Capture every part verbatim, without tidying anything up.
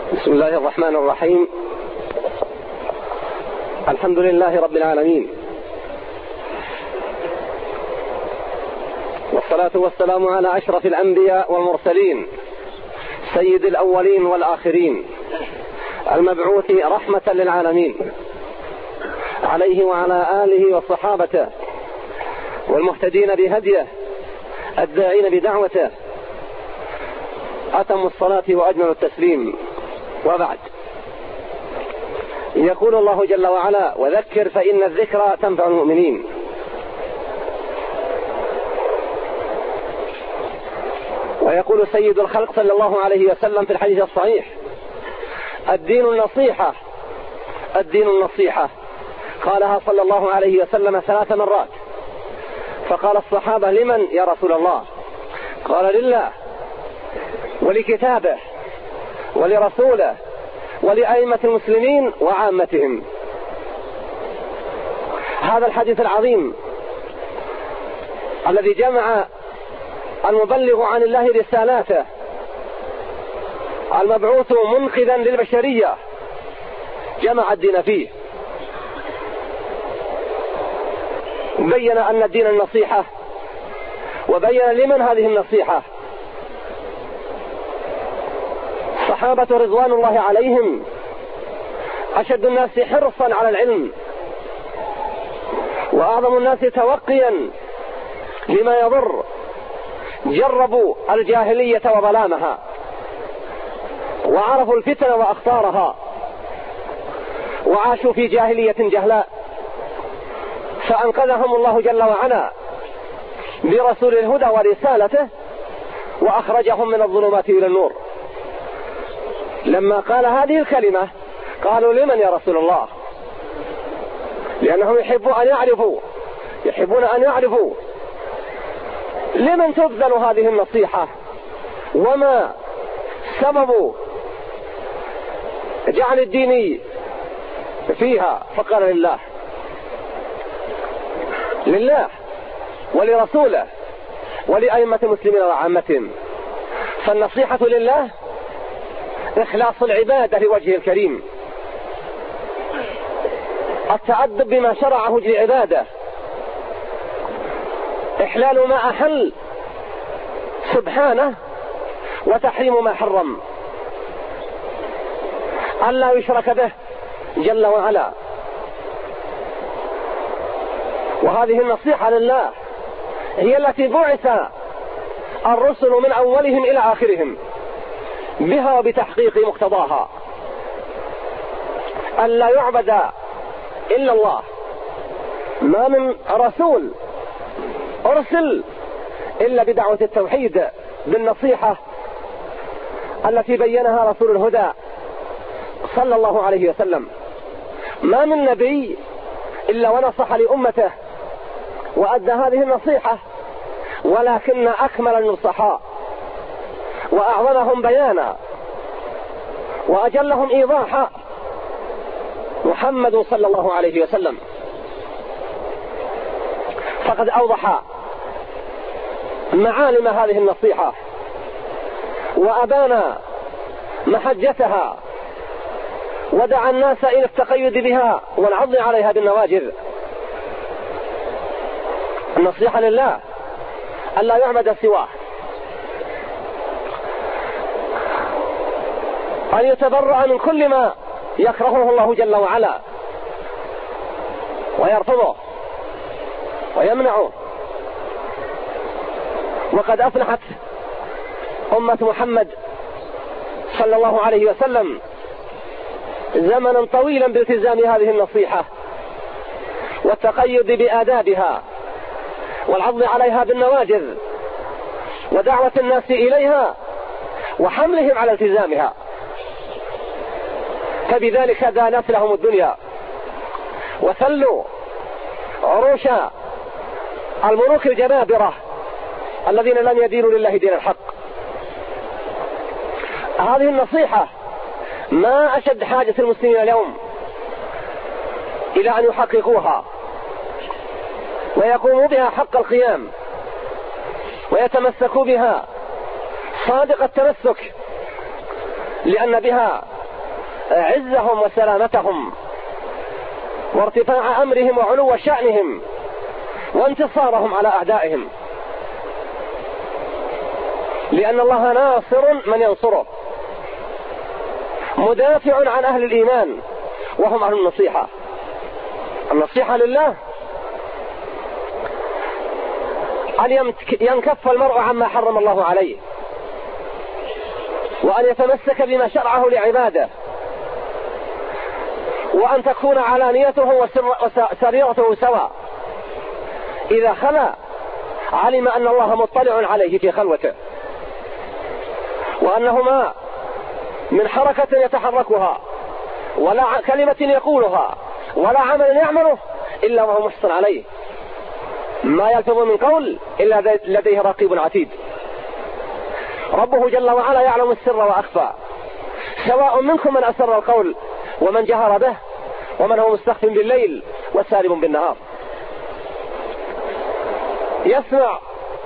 بسم الله الرحمن الرحيم. الحمد لله رب العالمين، والصلاة والسلام على أشرف الأنبياء والمرسلين سيد الأولين والآخرين المبعوث رحمة للعالمين، عليه وعلى آله وصحابته والمهتدين بهديه الداعين بدعوته، أتم الصلاة وأجمل التسليم. وبعد، يقول الله جل وعلا: وذكر فإن الذكرى تنفع المؤمنين. ويقول سيد الخلق صلى الله عليه وسلم في الحديث الصحيح: الدين النصيحة، الدين النصيحة. قالها صلى الله عليه وسلم ثلاث مرات، فقال الصحابة: لمن يا رسول الله؟ قال: لله ولكتابه ولرسوله ولأئمة المسلمين وعامتهم. هذا الحديث العظيم الذي جمع المبلغ عن الله رسالاته المبعوث منقذا للبشرية، جمع الدين فيه، بين أن الدين النصيحة، وبين لمن هذه النصيحة. صحابة رضوان الله عليهم أشد الناس حرصا على العلم، وأعظم الناس توقيا لما يضر، جربوا الجاهلية وظلامها، وعرفوا الفتن وأخطارها، وعاشوا في جاهلية جهلاء، فأنقذهم الله جل وعلا برسول الهدى ورسالته، وأخرجهم من الظلمات إلى النور. لما قال هذه الكلمة قالوا: لمن يا رسول الله؟ لأنهم يحبون أن يعرفوا يحبون أن يعرفوا لمن تبذل هذه النصيحة، وما سبب جعل الدين فيها. فقال: لله لله ولرسوله ولأئمة المسلمين وعامتهم. فالنصيحة لله إخلاص العبادة لوجهه الكريم، التأدب بما شرعه للعبادة، إحلال ما أحل سبحانه وتحريم ما حرم، ألا يشرك به جل وعلا. وهذه النصيحة لله هي التي بعث الرسل من أولهم إلى آخرهم بها وبتحقيق مقتضاها، ألا يعبد إلا الله. ما من رسول أرسل إلا بدعوة التوحيد بالنصيحة التي بينها رسول الهدى صلى الله عليه وسلم. ما من نبي إلا ونصح لأمته وأدى هذه النصيحة، ولكن أكمل النصحاء وأعظمهم بيانا وأجلهم إيضاحا محمد صلى الله عليه وسلم، فقد أوضح معالم هذه النصيحة وأبان محجتها، ودعا الناس إلى التقيد بها والعض عليها بالنواجذ. النصيحة لله ألا يعبد سواه، أن يتبرأ من كل ما يكرهه الله جل وعلا ويرفضه ويمنعه. وقد أفلحت أمة محمد صلى الله عليه وسلم زمنا طويلا بالتزام هذه النصيحة والتقيد بآدابها والعض عليها بالنواجذ، ودعوة الناس إليها وحملهم على التزامها. فبذلك دانت لهم الدنيا وثلوا عروش الملوك الجبابرة الذين لم يدينوا لله دين الحق. هذه النصيحة ما أشد حاجة المسلمين اليوم إلى أن يحققوها ويقوموا بها حق القيام، ويتمسكوا بها صادق التمسك، لأن بها عزهم وسلامتهم وارتفاع أمرهم وعلو شأنهم وانتصارهم على أعدائهم، لأن الله ناصر من ينصره، مدافع عن أهل الإيمان وهم أهل النصيحة. النصيحة لله أن ينكف المرء عما حرم الله عليه، وأن يتمسك بما شرعه لعباده، وأن تكون علانيته وسريرته سواء. إذا خلا علم أن الله مطلع عليه في خلوته، وأنه ما من حركة يتحركها ولا كلمة يقولها ولا عمل يعمله إلا وهو محسن عليه، ما يلفظ من قول إلا لديه رقيب عتيد. ربه جل وعلا يعلم السر وأخفى، سواء منكم من أسر القول ومن جهر به ومن هو مستخف بالليل وسارب بالنهار. يسمع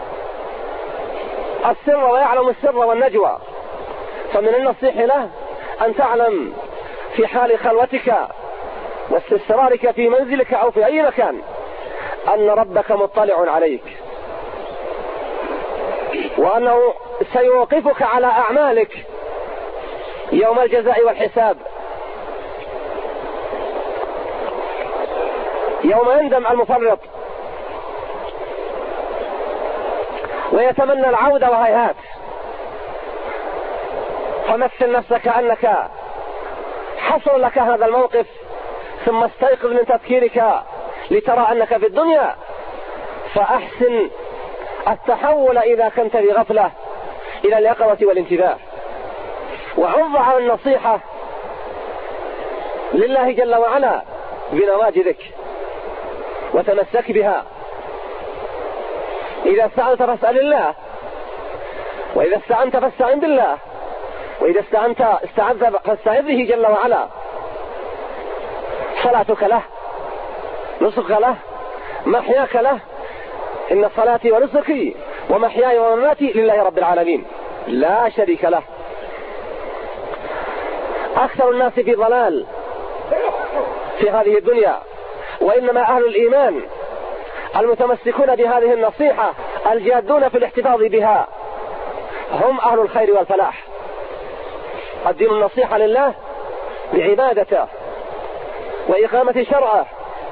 السر ويعلم السر والنجوى، فمن النصيح له أن تعلم في حال خلوتك واستسرارك في منزلك أو في أي مكان أن ربك مطلع عليك، وأنه سيوقفك على أعمالك يوم الجزاء والحساب، يوم يندم المفرط ويتمنى العودة وهيهات. فمثل نفسك أنك حصل لك هذا الموقف، ثم استيقظ من تفكيرك لترى أنك في الدنيا، فأحسن التحول إذا كنت في غفلة إلى اليقظة والانتباه، وعض على النصيحة لله جل وعلا بنواجذك وتمسك بها. إذا استعنت فاسأل الله، وإذا استعنت فاستعن بالله، وإذا استعنت استعذ فاستعذ به جل وعلا. صلاتك له، نسك له، محياك له. إن صلاتي ونسكي ومحياي ومماتي لله رب العالمين لا شريك له. أكثر الناس في ضلال في هذه الدنيا، وإنما أهل الإيمان المتمسكون بهذه النصيحة الجادون في الاحتفاظ بها هم أهل الخير والفلاح. الدين النصيحة لله بعبادته وإقامة شرعه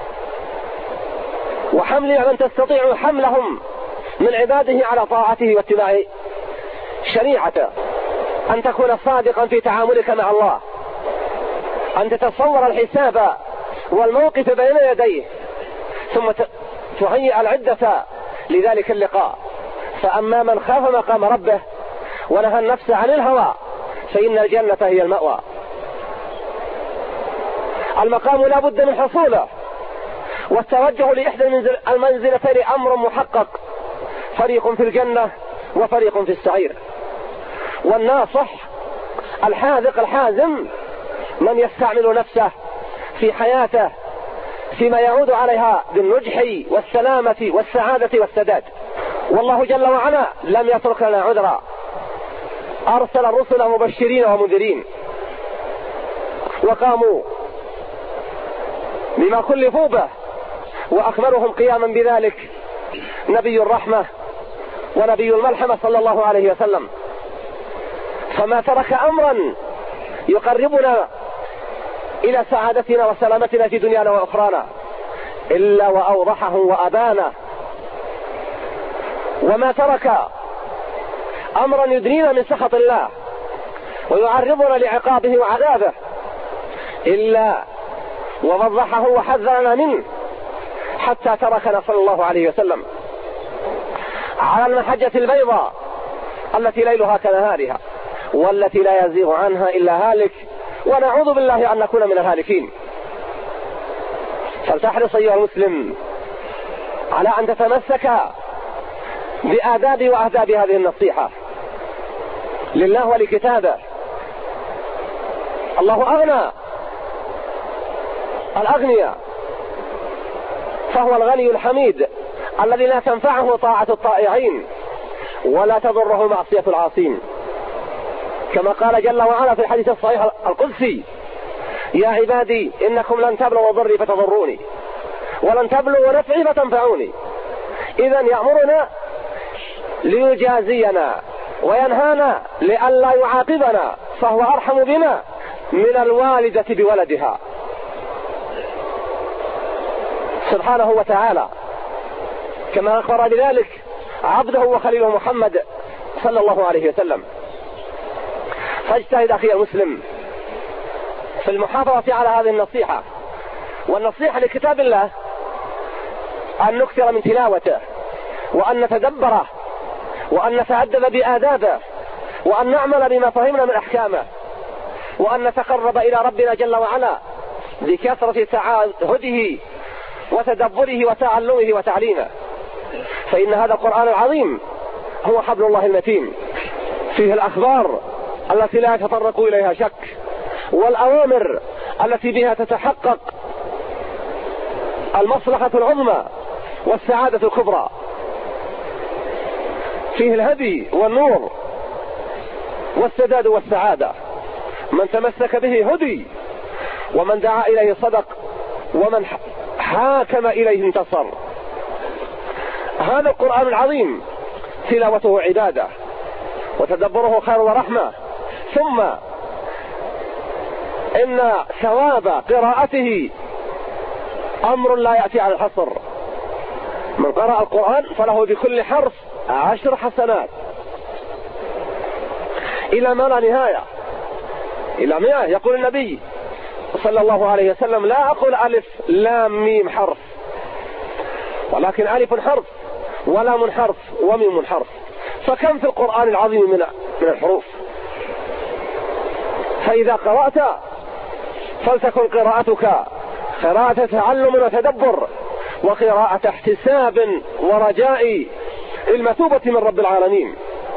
وحمل من تستطيع حملهم من عباده على طاعته واتباع شريعته. أن تكون صادقا في تعاملك مع الله، أن تتصور الحساب والموقف بين يديه، ثم تهيئ العدة لذلك اللقاء. فأما من خاف مقام ربه ونهى النفس عن الهوى فإن الجنة هي المأوى. المقام لا بد من حصوله، والتوجه لإحدى المنزلتين أمر محقق، فريق في الجنة وفريق في السعير. والناصح الحاذق الحازم من يستعمل نفسه في حياته فيما يعود عليها بالنجح والسلامة والسعادة والسداد. والله جل وعلا لم يترك لنا عذرا، أرسل الرسل مبشرين ومنذرين، وقاموا بما كلفوا به، وأكملهم قياما بذلك نبي الرحمة ونبي الملحمة صلى الله عليه وسلم. فما ترك أمرا يقربنا إلى سعادتنا وسلامتنا في دنيانا وأخرانا إلا وأوضحه وأبانه، وما ترك أمرا يدنينا من سخط الله ويعرضنا لعقابه وعذابه إلا ووضحه وحذرنا منه، حتى تركنا صلى الله عليه وسلم على المحجة البيضاء التي ليلها كنهارها، والتي لا يزيغ عنها إلا هالك، ونعوذ بالله أن نكون من الهالكين. فلتحرص أيها المسلم على أن تتمسك بآداب وأهداب هذه النصيحة لله ولكتابه. الله أغنى الأغنياء، فهو الغني الحميد الذي لا تنفعه طاعة الطائعين ولا تضره معصية العاصين، كما قال جل وعلا في الحديث الصحيح القدسي: يا عبادي إنكم لن تبلغوا ضري فتضروني ولن تبلغوا نفعي فتنفعوني. إذن يأمرنا ليجازينا وينهانا لئلا يعاقبنا، فهو أرحم بنا من الوالدة بولدها سبحانه وتعالى، كما أخبر بذلك عبده وخليله محمد صلى الله عليه وسلم. فاجتهد أخي المسلم في المحافظة على هذه النصيحة، والنصيحة لكتاب الله أن نكثر من تلاوته، وأن نتدبره، وأن نتأدب بآدابه، وأن نعمل بما فهمنا من أحكامه، وأن نتقرب إلى ربنا جل وعلا بكثرة تعهده وتدبره وتعلمه وتعليمه. فإن هذا القرآن العظيم هو حبل الله المتين، فيه الأخبار التي لا يتطرق إليها شك، والأوامر التي بها تتحقق المصلحة العظمى والسعادة الكبرى، فيه الهدي والنور والسداد والسعادة. من تمسك به هدي، ومن دعا إليه صدق، ومن حاكم إليه انتصر. هذا القرآن العظيم تلاوته عبادة، وتدبره خير ورحمة، ثم إن ثواب قراءته أمر لا يأتي على الحصر. من قرأ القرآن فله بكل حرف عشر حسنات إلى ما لا نهاية، إلى مئة. يقول النبي صلى الله عليه وسلم: لا أقول ألف لام ميم حرف، ولكن ألف حرف ولام حرف وميم حرف. فكم في القرآن العظيم من من الحروف؟ فإذا قرأت فلتكن قراءتك قراءة تعلم وتدبر، وقراءة احتساب ورجاء المثوبة من رب العالمين.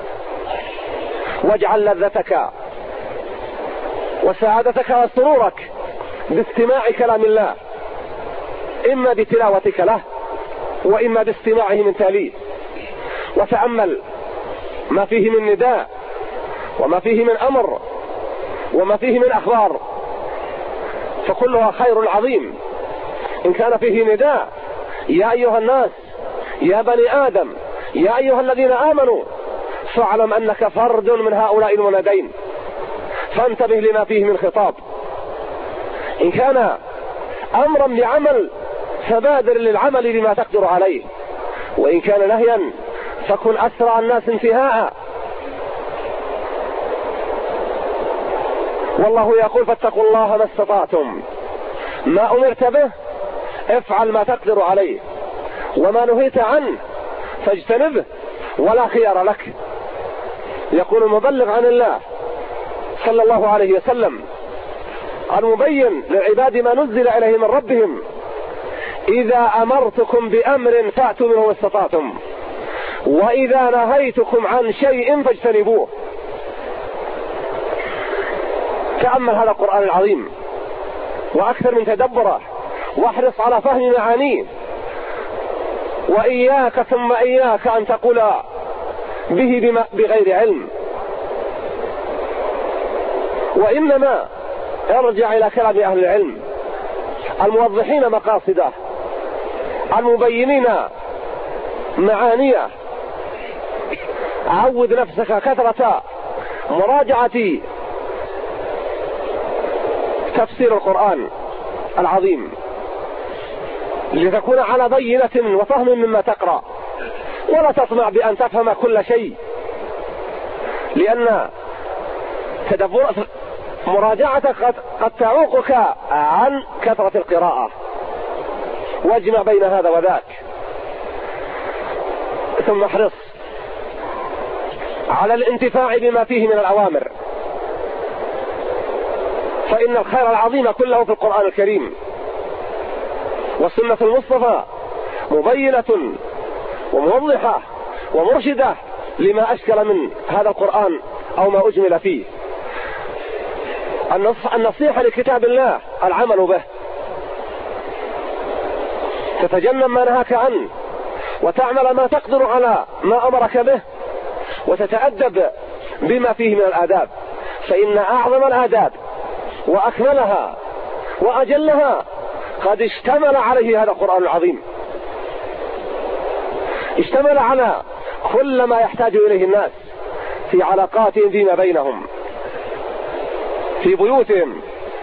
واجعل لذتك وسعادتك وسرورك باستماع كلام الله، إما بتلاوتك له وإما باستماعه من تاليه. وتأمل ما فيه من نداء، وما فيه من أمر، وما فيه من أخبار، فكلها خير عظيم. إن كان فيه نداء: يا أيها الناس، يا بني آدم، يا أيها الذين آمنوا، فاعلم أنك فرد من هؤلاء المنادين، فانتبه لما فيه من خطاب. إن كان أمرا بعمل فبادر للعمل بما تقدر عليه، وإن كان نهيا فكن أسرع الناس انتهاء. والله يقول: فاتقوا الله ما استطعتم، ما أمرت به افعل ما تقدر عليه، وما نهيت عنه فاجتنبه ولا خيار لك. يقول المبلغ عن الله صلى الله عليه وسلم المبين للعباد ما نزل إليه من ربهم: إذا أمرتكم بأمر فأتوا منه ما استطعتم، وإذا نهيتكم عن شيء فاجتنبوه. تأمل هذا القرآن العظيم وأكثر من تدبره، واحرص على فهم معانيه، وإياك ثم إياك أن تقول به بما بغير علم، وإنما ارجع إلى كلام أهل العلم الموضحين مقاصده، المبينين معانيه. عود نفسك كثرة مراجعة تفسير القرآن العظيم لتكون على بينة وفهم مما تقرأ، ولا تطمع بأن تفهم كل شيء، لأن تدبر مراجعتك قد, قد تعوقك عن كثرة القراءة. واجمع بين هذا وذاك، ثم احرص على الانتفاع بما فيه من الأوامر، فإن الخير العظيم كله في القرآن الكريم. والسنة المصطفى مبينة وموضحة ومرشدة لما أشكل من هذا القرآن أو ما أجمل فيه. النصيحة لكتاب الله العمل به، تتجنب ما نهاك عنه، وتعمل ما تقدر على ما أمرك به، وتتأدب بما فيه من الآداب، فإن أعظم الآداب وأكملها وأجلها قد اشتمل عليه هذا القرآن العظيم، اشتمل على كل ما يحتاج إليه الناس في علاقاتهم فيما بينهم، في بيوتهم،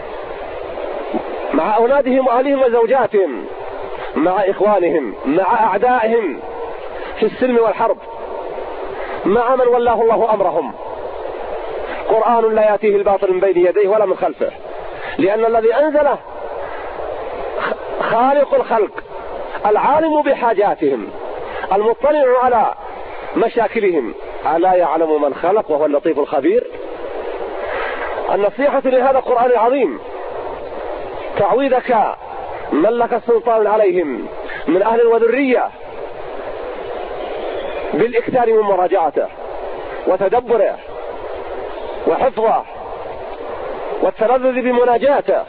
مع أولادهم وأهلهم وزوجاتهم، مع إخوانهم، مع أعدائهم في السلم والحرب، مع من ولاه الله أمرهم. قرآن لا يأتيه الباطل من بين يديه ولا من خلفه، لأن الذي أنزله خالق الخلق، العالم بحاجاتهم، المطلع على مشاكلهم، ألا يعلم من خلق وهو اللطيف الخبير. النصيحة لهذا القرآن العظيم تعويذك من لك السلطان عليهم من أهل وذرية بالإكثار من مراجعته وتدبره وحفظه والتلذذ بمناجاته.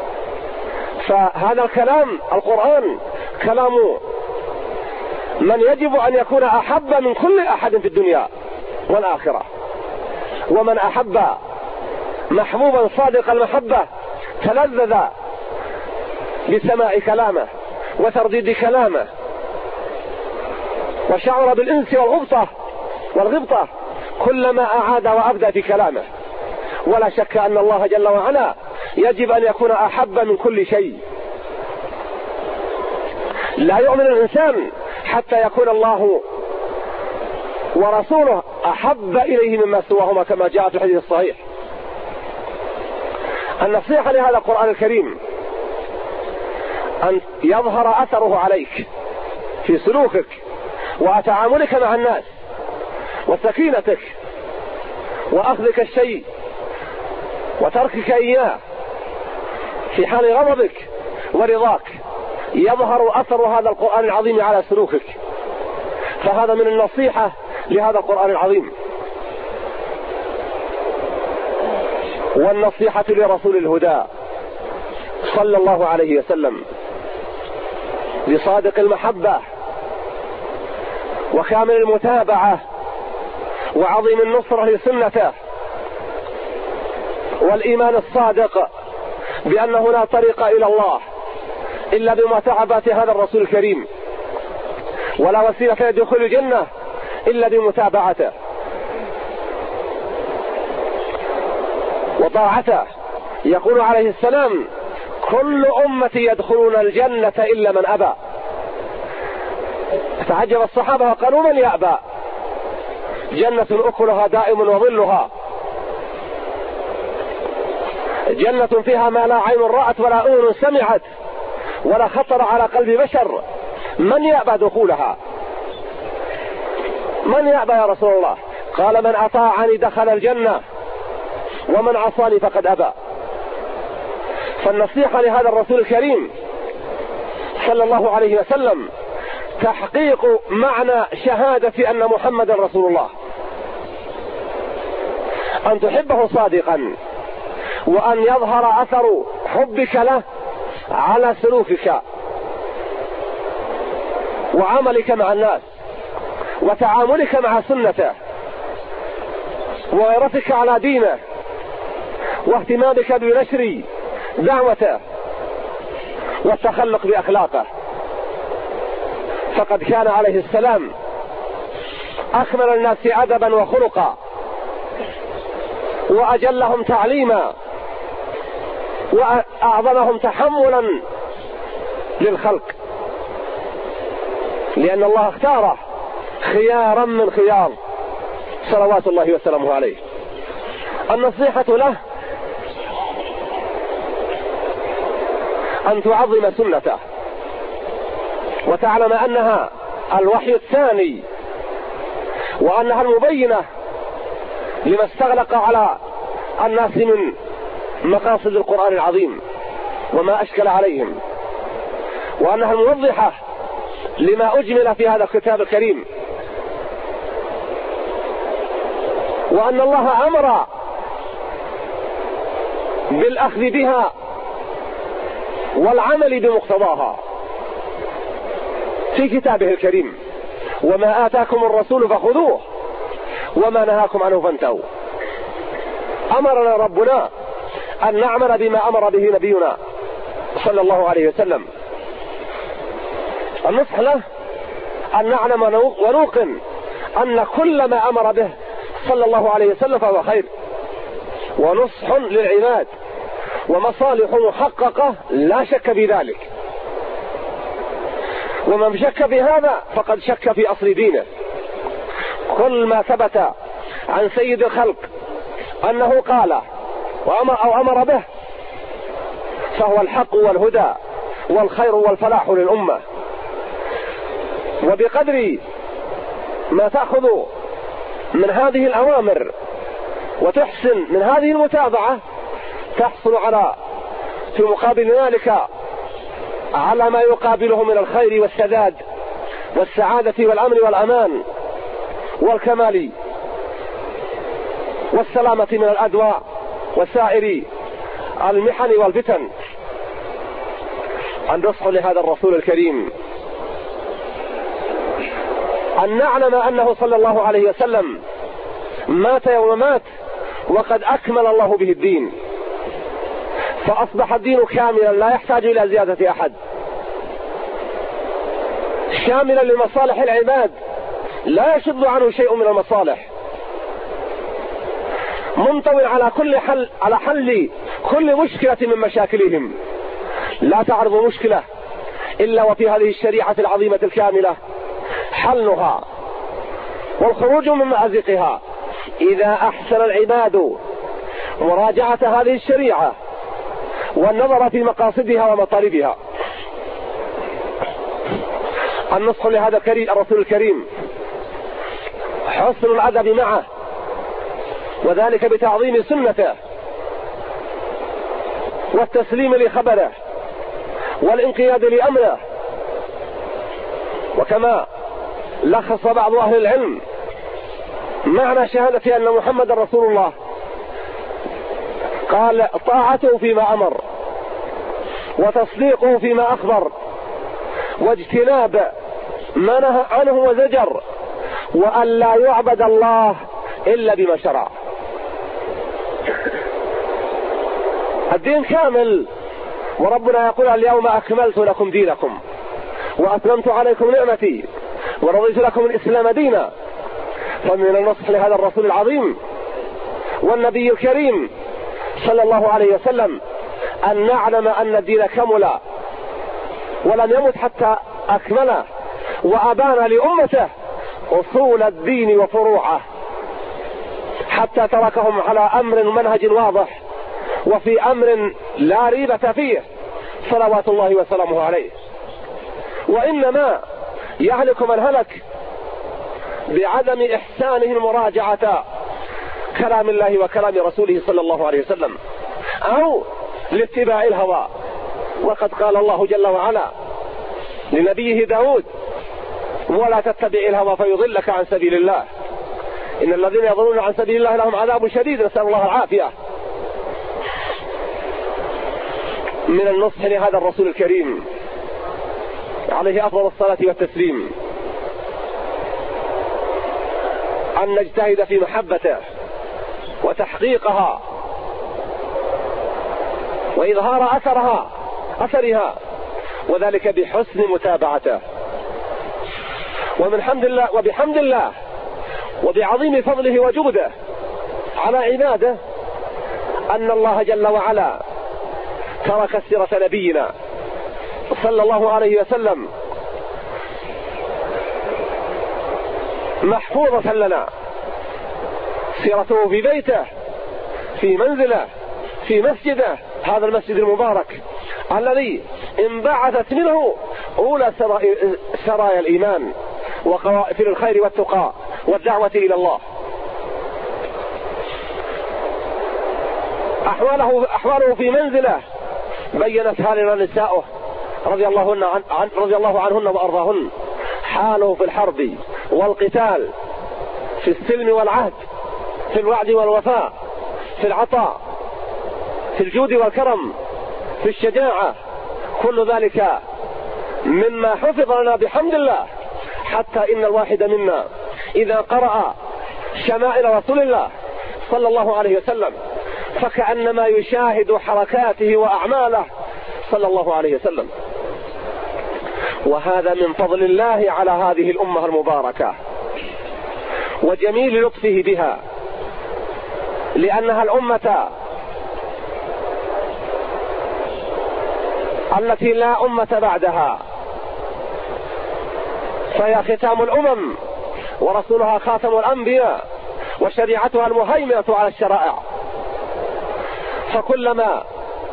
فهذا الكلام القرآن كلام من يجب أن يكون أحب من كل أحد في الدنيا والآخرة، ومن أحب محبوبا صادق المحبة تلذذ بسماع كلامه وترديد كلامه وشعر بالإنس والغبطة والغبطة كلما أعاد وأبدى في كلامه. ولا شك أن الله جل وعلا يجب أن يكون أحب من كل شيء. لا يؤمن الإنسان حتى يكون الله ورسوله أحب إليه مما سواهما كما جاء في الحديث الصحيح. النصيحة لهذا القرآن الكريم أن يظهر أثره عليك في سلوكك وتعاملك مع الناس وسكينتك وأخذك الشيء وتركك إياه في حال غضبك ورضاك، يظهر أثر هذا القرآن العظيم على سلوكك. فهذا من النصيحة لهذا القرآن العظيم. والنصيحة لرسول الهدى صلى الله عليه وسلم لصادق المحبة وكامل المتابعة وعظيم النصرة لسنته والإيمان الصادق بأنه لا طريق إلى الله إلا بمتابعة هذا الرسول الكريم، ولا وسيلة لدخول الجنة إلا بمتابعته وطاعته. يقول عليه السلام: كل أمتي يدخلون الجنة إلا من أبى. تعجب الصحابة وقالوا: من يأبى؟ جنة أكلها دائم وظلها، جنة فيها ما لا عين رأت ولا أذن سمعت ولا خطر على قلب بشر، من يأبى دخولها؟ من يأبى يا رسول الله؟ قال: من أطاعني دخل الجنة ومن عصاني فقد أبى. فالنصيحة لهذا الرسول الكريم صلى الله عليه وسلم تحقيق معنى شهادة أن محمد رسول الله، أن تحبه صادقا، وأن يظهر أثر حبك له على سلوكك وعملك مع الناس وتعاملك مع سنته وغيرتك على دينه واهتمامك بنشر دعوته والتخلق بأخلاقه. فقد كان عليه السلام أكمل الناس أدبا وخلقا وأجلهم تعليما وأعظمهم تحملا للخلق، لأن الله اختاره خيارا من خيار صلوات الله وسلامه عليه. النصيحة له أن تعظم سنته وتعلم أنها الوحي الثاني وأنها المبينة لما استغلق على الناس من مقاصد القرآن العظيم وما أشكل عليهم، وأنها الموضحة لما أجمل في هذا الكتاب الكريم، وأن الله أمر بالأخذ بها والعمل بمقتضاها في كتابه الكريم: وما آتاكم الرسول فخذوه وما نهاكم عنه فانتهوا. أمرنا ربنا أن نعمل بما أمر به نبينا صلى الله عليه وسلم. النصح له أن نعلم ونوقن أن كل ما أمر به صلى الله عليه وسلم فهو خير ونصح للعباد ومصالح محققة لا شك في ذلك، ومن شك بهذا فقد شك في أصل دينه. كل ما ثبت عن سيد الخلق أنه قال وأمر أو أمر به فهو الحق والهدى والخير والفلاح للأمة. وبقدر ما تأخذ من هذه الأوامر وتحسن من هذه المتابعة تحصل على في مقابل ذلك على ما يقابله من الخير والسداد والسعادة والأمن والأمان والكمال والسلامة من الأدواء وسائر المحن والفتن. النصح لهذا الرسول الكريم أن نعلم أنه صلى الله عليه وسلم مات يوم مات وقد أكمل الله به الدين، فأصبح الدين كاملا لا يحتاج إلى زيادة أحد، شاملا لمصالح العباد لا يشد عنه شيء من المصالح، منطوي على كل حل على حل كل مشكلة من مشاكلهم. لا تعرض مشكلة إلا وفي هذه الشريعة العظيمة الكاملة حلها والخروج من مأزقها إذا أحسن العباد مراجعة هذه الشريعة والنظر في مقاصدها ومطالبها. النصح لهذا الرسول الكريم حسن الأدب معه، وذلك بتعظيم سنته والتسليم لخبره والانقياد لأمره. وكما لخص بعض أهل العلم معنى شهادة أن محمد رسول الله قال طاعته فيما أمر وتصديقه فيما أخبر واجتناب ما نهى عنه وزجر، وأن لا يعبد الله إلا بما شرع. الدين كامل، وربنا يقول اليوم أكملت لكم دينكم وأتممت عليكم نعمتي ورضيت لكم الإسلام دينا. فمن النصح لهذا الرسول العظيم والنبي الكريم صلى الله عليه وسلم أن نعلم أن الدين كمل ولم يمت حتى أكمله، وأبان لأمته أصول الدين وفروعه حتى تركهم على أمر منهج واضح وفي أمر لا ريبة فيه صلوات الله وسلامه عليه. وإنما يهلك من هلك بعدم إحسانه مراجعة كلام الله وكلام رسوله صلى الله عليه وسلم أو لاتباع الهوى. وقد قال الله جل وعلا لنبيه داود: ولا تتبع الهوى فيضلك عن سبيل الله، إن الذين يضلون عن سبيل الله لهم عذاب شديد، نسأل الله العافية. من النصح لهذا الرسول الكريم عليه أفضل الصلاة والتسليم أن نجتهد في محبته وتحقيقها وإظهار أثرها أثرها وذلك بحسن متابعته. ومن حمد الله وبحمد الله وبعظيم فضله وجوده على عباده أن الله جل وعلا ترك سيرة نبينا صلى الله عليه وسلم محفوظة لنا، سيرته في بيته، في منزله، في مسجده، هذا المسجد المبارك الذي انبعثت منه أولى سرايا الإيمان وقوافل الخير والتقى والدعوة إلى الله. أحواله, أحواله في منزله بينتها لنا نساؤه رضي الله, عن رضي الله عنهن وأرضاهن. حاله في الحرب والقتال، في السلم والعهد، في الوعد والوفاء، في العطاء، في الجود والكرم، في الشجاعة، كل ذلك مما حفظ لنا بحمد الله، حتى إن الواحد منا إذا قرأ شمائل رسول الله صلى الله عليه وسلم فكأنما يشاهد حركاته وأعماله صلى الله عليه وسلم. وهذا من فضل الله على هذه الأمة المباركة وجميل لطفه بها، لأنها الأمة التي لا أمة بعدها، فهي ختام الأمم ورسولها خاتم الأنبياء وشريعتها المهيمنة على الشرائع. فكلما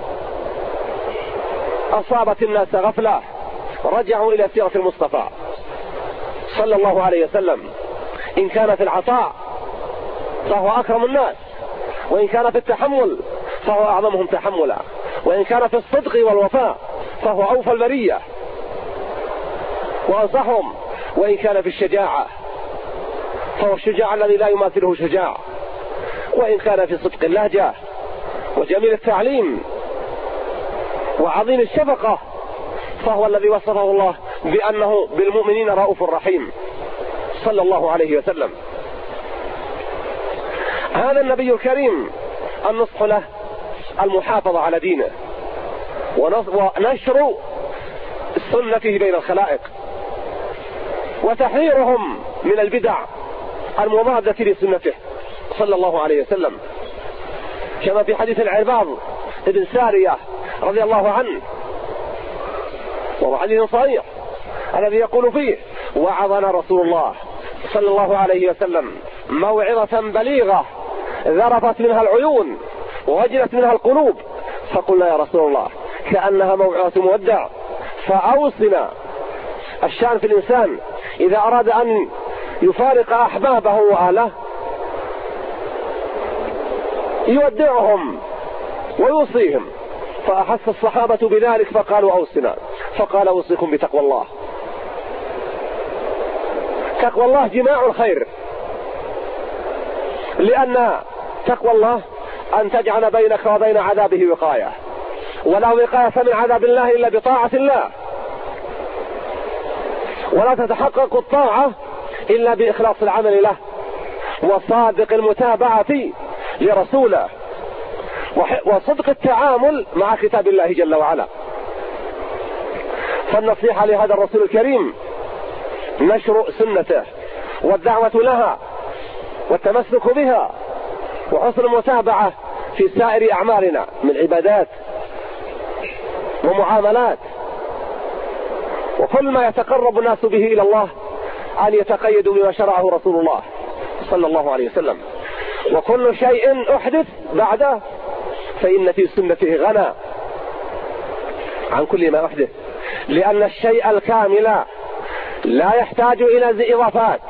أصابت الناس غفلة رجعوا إلى سيرة المصطفى صلى الله عليه وسلم. إن كان في العطاء فهو أكرم الناس، وإن كان في التحمل فهو أعظمهم تحملا، وإن كان في الصدق والوفاء فهو أوفى البرية وأنصحهم، وإن كان في الشجاعة فهو الشجاع الذي لا يماثله شجاع، وإن كان في صدق اللهجة وجميل التعليم وعظيم الشفقة فهو الذي وصفه الله بأنه بالمؤمنين رؤوف رحيم صلى الله عليه وسلم. هذا النبي الكريم النصح له المحافظة على دينه ونشر سنته بين الخلائق وتحذيرهم من البدع المضادة لسنته صلى الله عليه وسلم، كما في حديث العرباض ابن سارية رضي الله عنه، وهو حديث صحيح الذي يقول فيه: وعظنا رسول الله صلى الله عليه وسلم موعظة بليغة ذرفت منها العيون ووجلت منها القلوب، فقلنا يا رسول الله كأنها موعظة مودع فأوصنا. الشأن في الإنسان إذا أراد أن يفارق أحبابه وأهله يودعهم ويوصيهم، فأحس الصحابة بذلك فقالوا أوصنا، فقال أوصيكم بتقوى الله. تقوى الله جماع الخير، لأن تقوى الله أن تجعل بينك وبين عذابه وقاية، ولا وقاية من عذاب الله إلا بطاعة الله، ولا تتحقق الطاعة إلا بإخلاص العمل له وصادق المتابعة لرسوله وصدق التعامل مع كتاب الله جل وعلا. فالنصيحة لهذا الرسول الكريم نشر سنته والدعوة لها والتمسك بها وحسن المتابعة في سائر أعمالنا من عبادات ومعاملات، وكل ما يتقرب الناس به إلى الله أن يتقيدوا بما شرعه رسول الله صلى الله عليه وسلم. وكل شيء أحدث بعده فإن في سنته غنى عن كل ما أحدث، لأن الشيء الكامل لا يحتاج إلى إضافات،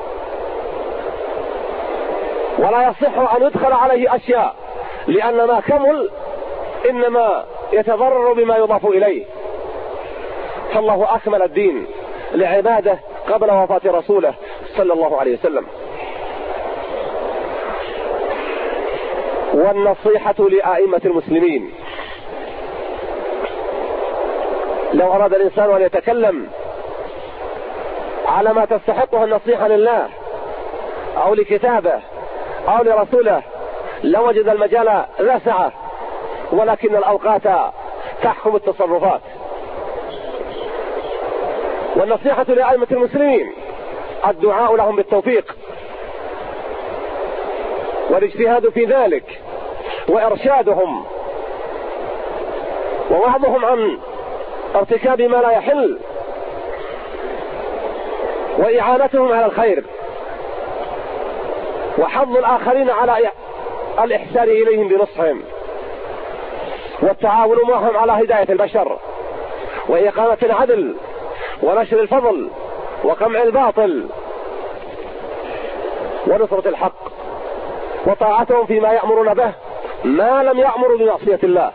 ولا يصح أن يدخل عليه أشياء، لأن ما كمل إنما يتضرر بما يضاف إليه. فالله أكمل الدين لعباده قبل وفاة رسوله صلى الله عليه وسلم. والنصيحة لأئمة المسلمين: لو أراد الإنسان أن يتكلم على ما تستحقها النصيحة لله أو لكتابه أو لرسوله لوجد المجال لا سعة، ولكن الأوقات تحكم التصرفات. والنصيحة لأئمة المسلمين الدعاء لهم بالتوفيق والاجتهاد في ذلك وإرشادهم ووعظهم عن ارتكاب ما لا يحل وإعانتهم على الخير وحض الآخرين على الإحسان إليهم بنصحهم والتعاون معهم على هداية البشر وإقامة العدل ونشر الفضل وقمع الباطل ونصرة الحق وطاعتهم فيما يأمرون به ما لم يأمروا بمعصية الله،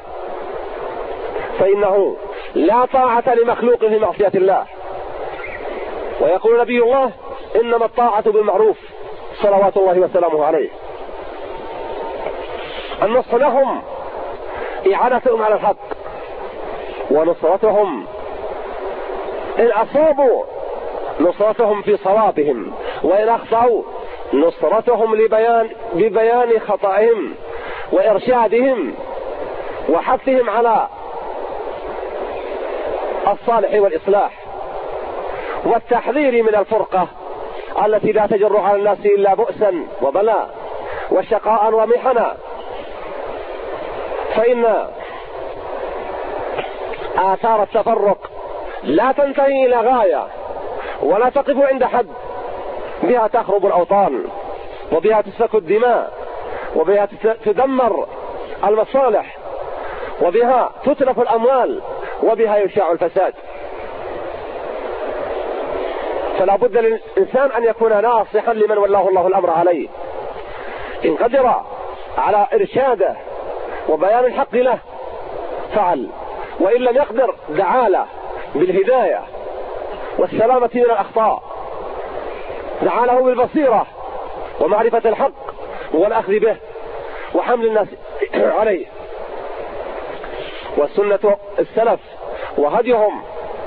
فإنه لا طاعة لمخلوق في معصية الله. ويقول نبي الله: إنما الطاعة بالمعروف صلوات الله وسلامه عليه. النصح لهم إعانتهم على الحق ونصرتهم إن أصابوا نصرتهم في صوابهم، وإن أخطأوا نصرتهم لبيان ببيان خطأهم وإرشادهم وحثهم على الصالح والإصلاح، والتحذير من الفرقة التي لا تجر على الناس إلا بؤسا وبلاء وشقاء ومحنا. فإن آثار التفرق لا تنتهي إلى غاية ولا تقف عند حد، بها تخرب الأوطان، وبها تسفك الدماء، وبها تدمر المصالح، وبها تتلف الأموال، وبها يشاع الفساد. فلا بد للإنسان أن يكون ناصحا لمن ولاه الله الأمر عليه، إن قدر على إرشاده وبيان الحق له فعل، وإن لم يقدر دعا له بالهداية والسلامة من الأخطاء، دعا له بالبصيرة ومعرفة الحق والأخذ به وحمل الناس عليه. والسنة السلف وهديهم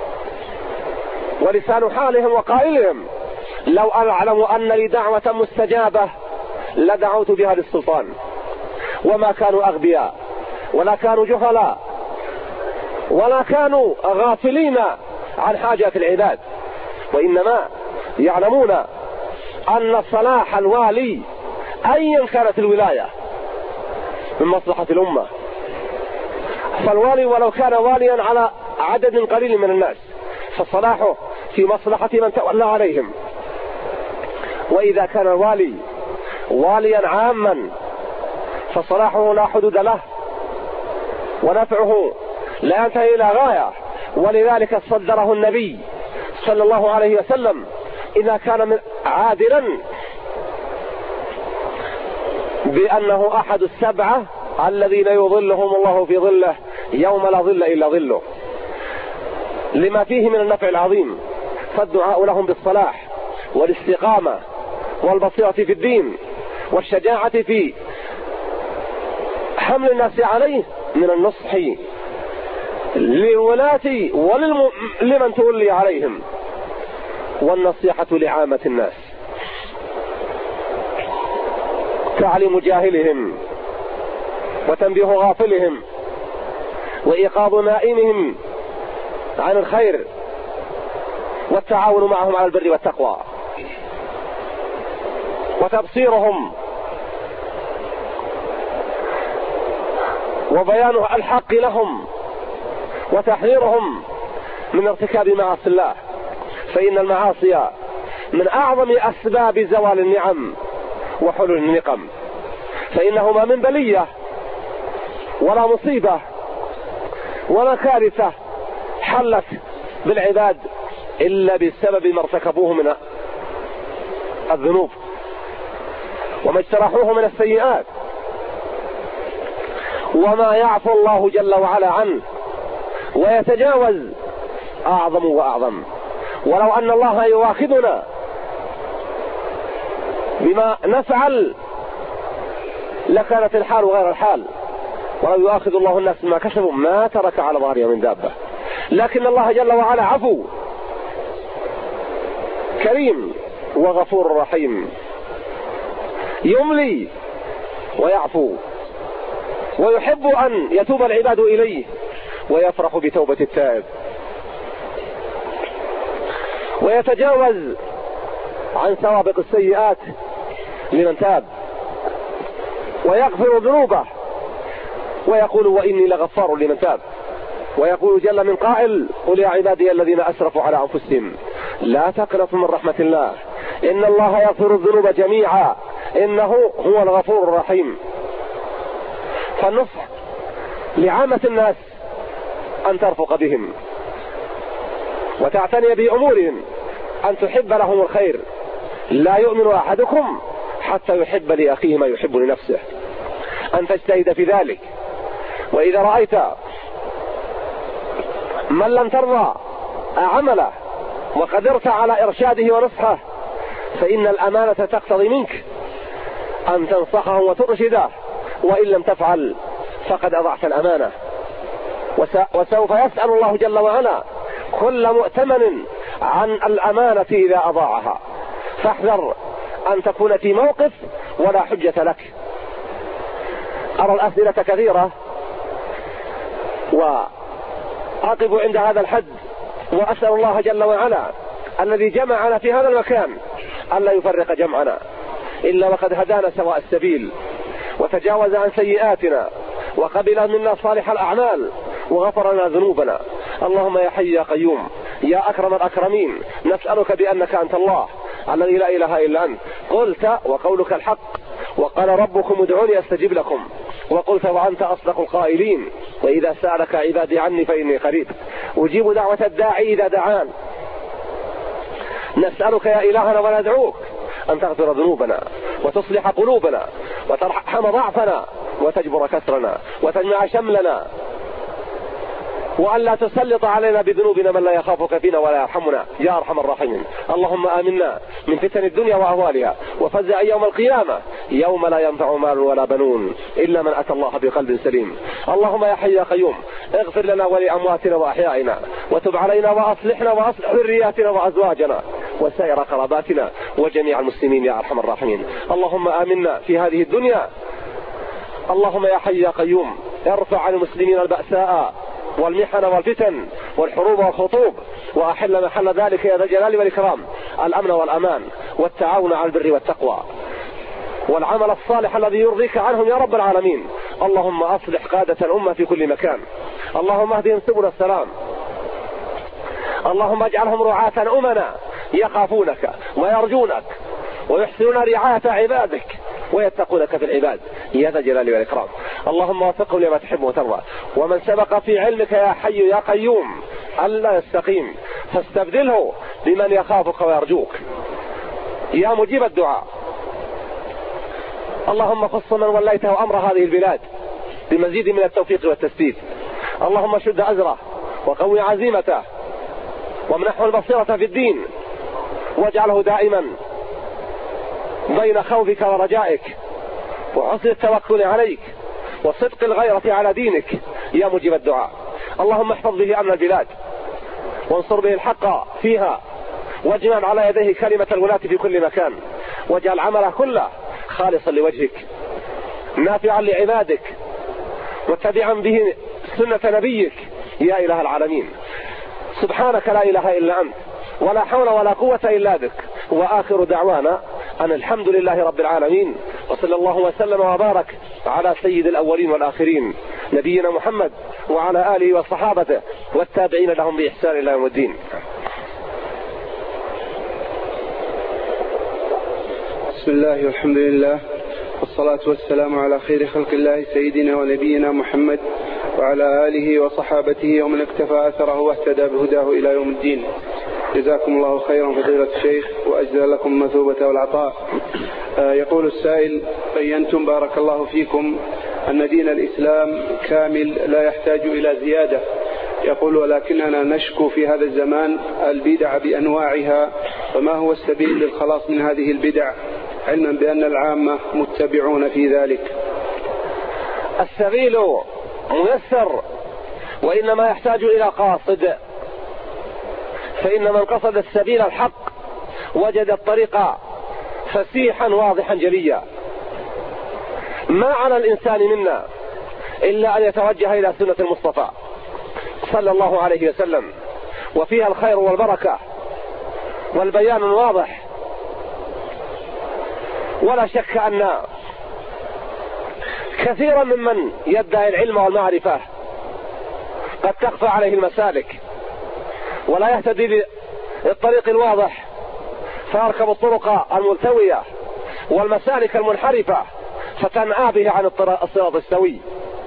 ولسان حالهم وقائلهم: لو أعلم أن لي دعوة مستجابة لدعوت بها للسلطان. وما كانوا أغبياء ولا كانوا جهلاء ولا كانوا غافلين عن حاجة العباد، وإنما يعلمون أن صلاح الوالي أيا كانت الولاية من مصلحة الأمة. فالوالي ولو كان واليا على عدد قليل من الناس فصلاحه في مصلحة من تولى عليهم، وإذا كان الوالي واليا عاما فصلاحه لا حدود له ونفعه لا ينتهي إلى غاية. ولذلك صدره النبي صلى الله عليه وسلم إذا كان من عادلا بأنه أحد السبعة الذين يظلهم الله في ظله يوم لا ظل إلا ظله، لما فيه من النفع العظيم. فالدعاء لهم بالصلاح والاستقامة والبصيرة في الدين والشجاعة في حمل الناس عليه من النصح للولاة ولمن تولي عليهم، والنصيحة لعامة الناس، تعليم جاهلهم وتنبيه غافلهم وإيقاظ نائمهم عن الخير والتعاون معهم على البر والتقوى، وتبصيرهم وبيان الحق لهم وتحذيرهم من ارتكاب معاصي الله. فإن المعاصي من أعظم أسباب زوال النعم وحلول النقم، فإنهما من بلية ولا مصيبة ولا كارثة حلت بالعباد إلا بسبب ما ارتكبوه من الذنوب وما اجترحوه من السيئات، وما يعفو الله جل وعلا عنه ويتجاوز أعظم وأعظم. ولو أن الله يواخذنا بما نفعل لكانت الحال غير الحال، ولو يؤاخذ الله الناس بما كسبوا ما ترك على ظهرها من دابة. لكن الله جل وعلا عفو كريم وغفور رحيم، يملي ويعفو ويحب أن يتوب العباد إليه ويفرح بتوبة التائب، ويتجاوز عن سوابق السيئات لمن تاب ويغفر ذنوبه، ويقول وإني لغفار لمن تاب. ويقول جل من قائل: قل يا عبادي الذين أسرفوا على أنفسهم لا تقنطوا من رحمة الله إن الله يغفر الذنوب جميعا إنه هو الغفور الرحيم. فالنصح لعامة الناس أن ترفق بهم وتعتني بأمورهم، أن تحب لهم الخير. لا يؤمن أحدكم حتى يحب لأخيه ما يحب لنفسه، أن تجتهد في ذلك. وإذا رأيت من لم ترضى عمله وقدرت على إرشاده ونصحه فإن الأمانة تقتضي منك أن تنصحه وترشده، وإن لم تفعل فقد أضعت الأمانة. وسوف يسأل الله جل وعلا كل مؤتمن عن الأمانة إذا أضاعها، فاحذر أن تكون في موقف ولا حجة لك. أرى الأسئلة كثيرة وأقف عند هذا الحد وأسأل الله جل وعلا الذي جمعنا في هذا المكان ألا يفرق جمعنا إلا وقد هدانا سواء السبيل وتجاوز عن سيئاتنا وقبل منا صالح الأعمال وغفر لنا ذنوبنا. اللهم يا حي يا قيوم يا أكرم الأكرمين نسألك بأنك أنت الله الذي لا إله إلا أنت قلت وقولك الحق وقال ربكم ادعوني أستجب لكم وقلت وأنت أصدق القائلين وإذا سألك عبادي عني فإني قريب أجيب دعوة الداعي إذا دعان. نسألك يا إلهنا وندعوك أن تغفر ذنوبنا وتصلح قلوبنا وترحم ضعفنا وتجبر كسرنا وتجمع شملنا وأن لا تسلط علينا بذنوبنا من لا يخافك فينا ولا يرحمنا يا أرحم الراحمين. اللهم آمنا من فتن الدنيا وأهوالها وفزع يوم القيامة يوم لا ينفع مال ولا بنون إلا من أتى الله بقلب سليم. اللهم يا حي يا قيوم اغفر لنا ولأمواتنا وأحيائنا وتب علينا وأصلحنا وأصلح ذرياتنا وأزواجنا وسائر قراباتنا وجميع المسلمين يا أرحم الراحمين. اللهم آمنا في هذه الدنيا. اللهم يا حي يا قيوم ارفع عن المسلمين البأساء والمحن والفتن والحروب والخطوب وأحل محل ذلك يا ذا الجلال والإكرام الأمن والأمان والتعاون على البر والتقوى والعمل الصالح الذي يرضيك عنهم يا رب العالمين. اللهم أصلح قادة الأمة في كل مكان. اللهم اهدهم سبل السلام. اللهم اجعلهم رعاة أمنا يخافونك ويرجونك ويحسنون رعاية عبادك ويتقونك في العباد يا ذا الجلال والإكرام. اللهم وفقهم لما تحب وترضى. ومن سبق في علمك يا حي يا قيوم ألا يستقيم فاستبدله بمن يخافك ويرجوك يا مجيب الدعاء. اللهم خص من وليته أمر هذه البلاد بمزيد من التوفيق والتسديد. اللهم شد أزره وقوي عزيمته وامنحه البصيرة في الدين واجعله دائما بين خوفك ورجائك وحسن التوكل عليك وصدق الغيرة على دينك يا مجيب الدعاء. اللهم احفظ به أمن البلاد وانصر به الحق فيها واجمع على يديه كلمة الولاة في كل مكان واجعل عمله كله خالصا لوجهك نافعا لعبادك واتبعا به سنة نبيك يا إله العالمين. سبحانك لا إله إلا أنت ولا حول ولا قوة إلا بك. وآخر دعوانا أن الحمد لله رب العالمين وصلى الله وسلم وبارك على سيد الأولين والآخرين نبينا محمد وعلى آله وصحابته والتابعين لهم بإحسان إلى يوم الدين. بسم الله والحمد لله والصلاة والسلام على خير خلق الله سيدنا ونبينا محمد وعلى آله وصحابته ومن اكتفى أثره واهتدى بهداه إلى يوم الدين. جزاكم الله خيرا فضيلة الشيخ وأجزل لكم المثوبة والعطاء. يقول السائل: بينتم بارك الله فيكم أن دين الإسلام كامل لا يحتاج إلى زيادة. يقول: ولكننا نشكو في هذا الزمان البدع بأنواعها، فما هو السبيل للخلاص من هذه البدع علما بأن العامة متبعون في ذلك؟ السبيل ميسر وإنما يحتاج إلى قاصد، فإن من قصد السبيل الحق وجد الطريق فسيحا واضحا جليا. ما على الإنسان منا إلا أن يتوجه إلى سنة المصطفى صلى الله عليه وسلم وفيها الخير والبركة والبيان الواضح. ولا شك أن كثيرا ممن يدعي العلم والمعرفة قد تخفى عليه المسالك ولا يهتدي بالطريق الواضح فيركب الطرق الملتوية والمسالك المنحرفة فتنأى به عن الصراط السوي.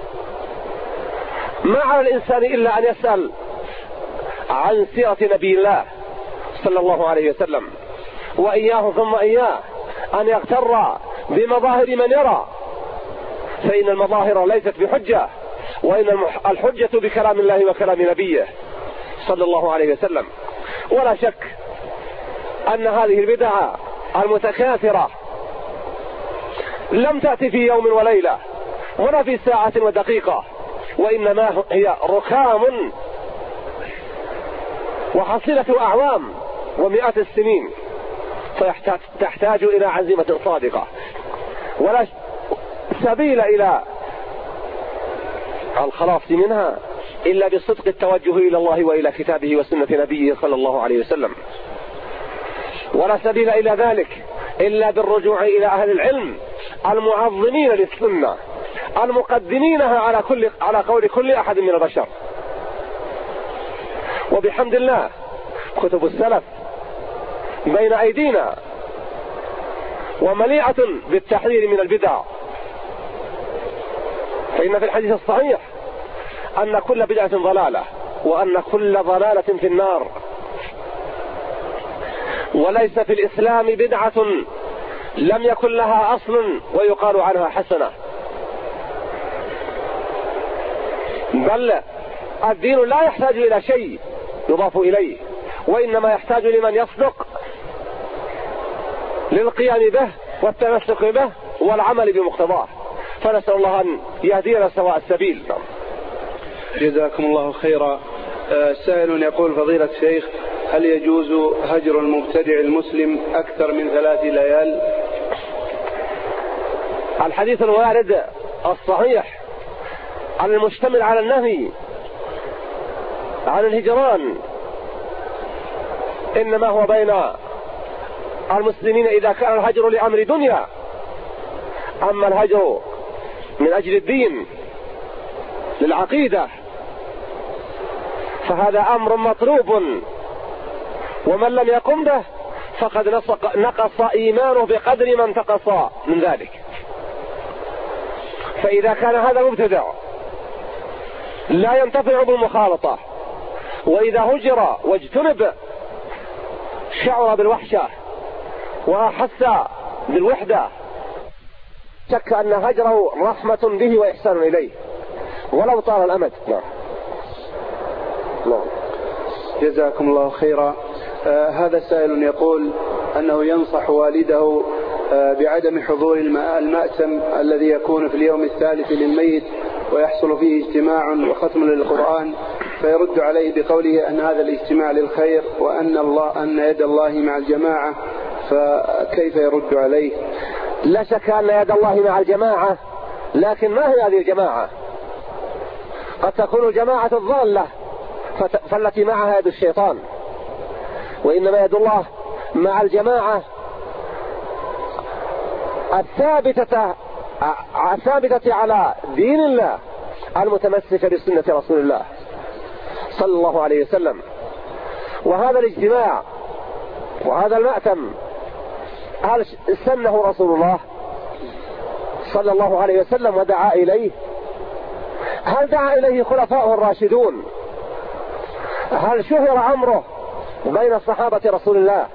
ما على الإنسان إلا أن يسأل عن سيرة نبي الله صلى الله عليه وسلم وإياه ثم إياه أن يغتر بمظاهر من يرى، فإن المظاهر ليست بحجة، وإن الحجة بكلام الله وكلام نبيه صلى الله عليه وسلم. ولا شك أن هذه البدع المتكاثرة لم تأتي في يوم وليلة ولا في ساعة ودقيقة، وإنما هي ركام وحصيلة أعوام ومئات السنين، فتحتاج إلى عزيمة صادقة. ولا سبيل إلى الخلاص منها إلا بصدق التوجه إلى الله وإلى كتابه وسنة نبيه صلى الله عليه وسلم، ولا سبيل إلى ذلك إلا بالرجوع إلى أهل العلم المعظمين للسنة المقدمينها على كل على قول كل أحد من البشر. وبحمد الله كتب السلف بين أيدينا ومليئة بالتحذير من البدع، فإن في الحديث الصحيح أن كل بدعة ضلالة وأن كل ضلالة في النار، وليس في الإسلام بدعة لم يكن لها أصل ويقال عنها حسنة، بل الدين لا يحتاج إلى شيء يضاف إليه، وإنما يحتاج لمن يصدق للقيام به والتمسك به والعمل بمقتضاه، فنسأل الله أن يهدينا سواء السبيل. جزاكم الله خيرا. سائل يقول: فضيلة الشيخ، هل يجوز هجر المبتدع المسلم أكثر من ثلاث ليال؟ الحديث الوارد الصحيح المشتمل على النهي عن الهجران إنما هو بين المسلمين إذا كان الهجر لأمر دنيا، أما الهجر من أجل الدين للعقيدة فهذا أمر مطلوب، ومن لم يقم به فقد نقص إيمانه بقدر ما انتقص من ذلك. فإذا كان هذا المبتدع لا ينتفع بالمخالطة، وإذا هجر واجتنب شعر بالوحشة وأحس بالوحدة، شك أن هجره رحمة به وإحسان إليه ولو طال الأمد. نعم. نعم. جزاكم الله خيرا. آه هذا سائل يقول أنه ينصح والده آه بعدم حضور المأتم الذي يكون في اليوم الثالث للميت ويحصل فيه اجتماع وختم للقرآن، فيرد عليه بقوله أن هذا الاجتماع للخير وأن الله أن يد الله مع الجماعة، فكيف يرد عليه؟ لا شك أن يد الله مع الجماعة، لكن ما هي هذه الجماعة؟ قد تكون الجماعة الضالة فالتي معها يد الشيطان، وإنما يد الله مع الجماعة الثابتة الثابتة على دين الله المتمسكة بسنة رسول الله صلى الله عليه وسلم. وهذا الاجتماع وهذا المأتم هل سنه رسول الله صلى الله عليه وسلم ودعا إليه؟ هل دعا إليه خلفاؤه الراشدون؟ هل شهر أمره بين صحابة رسول الله؟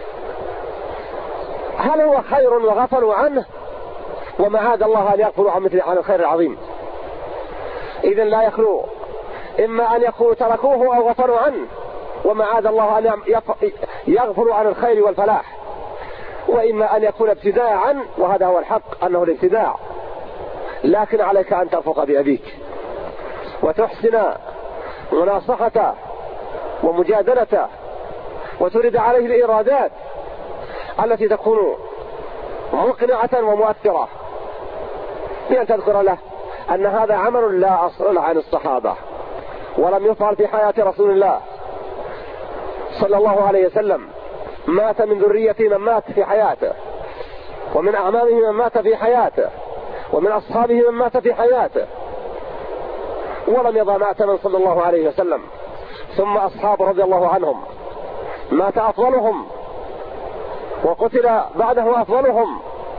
هل هو خير وغفلوا عنه؟ ومعاذ الله أن يغفلوا عن مثل عن الخير العظيم. إذن لا يخلو إما أن يكونوا تركوه أو غفلوا عنه، ومعاذ الله أن يغفلوا عن الخير والفلاح، وإما أن يكون ابتداعا، وهذا هو الحق أنه الابتداع. لكن عليك أن ترفق بأبيك وتحسن مناصحته ومجادلته، وترد عليه الإرادات التي تكون مقنعة ومؤثرة، بأن تذكر له أن هذا عمل لا أصل عن الصحابة ولم يفعل في حياة رسول الله صلى الله عليه وسلم. مات من ذريته من مات في حياته، ومن أعمامه من مات في حياته، ومن أصحابه من مات في حياته، ولم يضع مأتما صلى الله عليه وسلم. ثم أصحاب رضي الله عنهم مات أفضلهم وقتل بعده أفضلهم،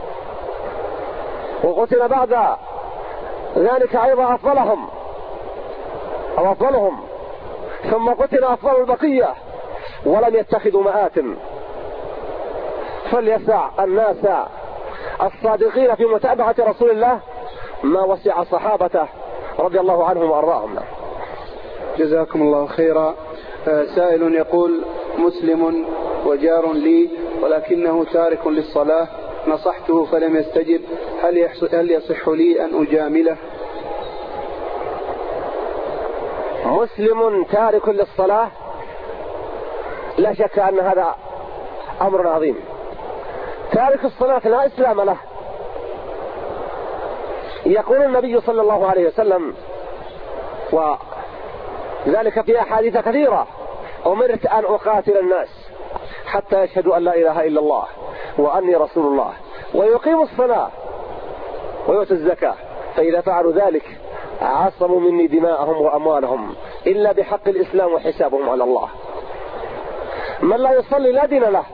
وقتل بعد ذلك أيضا أفضلهم أو أفضلهم، ثم قتل أفضل البقية، ولم يتخذوا مآتم. فليسع الناس الصادقين في متابعة رسول الله ما وسع صحابته رضي الله عنهم وأرضاهم. جزاكم الله خيرا. سائل يقول: مسلم وجار لي ولكنه تارك للصلاة، نصحته فلم يستجب، هل هل يصح لي أن أجامله؟ مسلم تارك للصلاة، لا شك أن هذا أمر عظيم. تارك الصلاة لا إسلام له. يقول النبي صلى الله عليه وسلم ذلك في أحاديث كثيرة: أمرت أن أقاتل الناس حتى يشهدوا أن لا إله إلا الله وأني رسول الله ويقيموا الصلاة ويؤتوا الزكاة، فإذا فعلوا ذلك عصموا مني دماءهم وأموالهم إلا بحق الإسلام وحسابهم على الله. من لا يصلي لا دين له.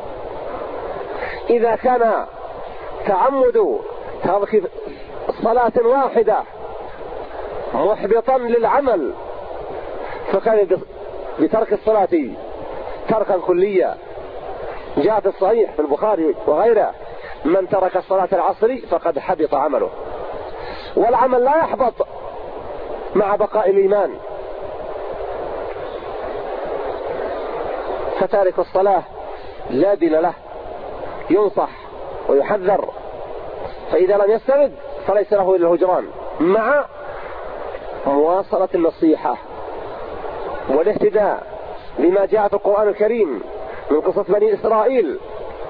إذا كان تعمد ترك صلاة واحدة محبطا للعمل فكان بترك الصلاة تركا كليا. جاء في الصحيح في البخاري وغيره: من ترك الصلاة العصر فقد حبط عمله. والعمل لا يحبط مع بقاء الإيمان، فتارك الصلاة لا دين له، ينصح ويحذر، فإذا لم يستعد فليس له إلا الهجران، مع مواصلة النصيحة والاهتداء بما جاء في القرآن الكريم من قصة بني إسرائيل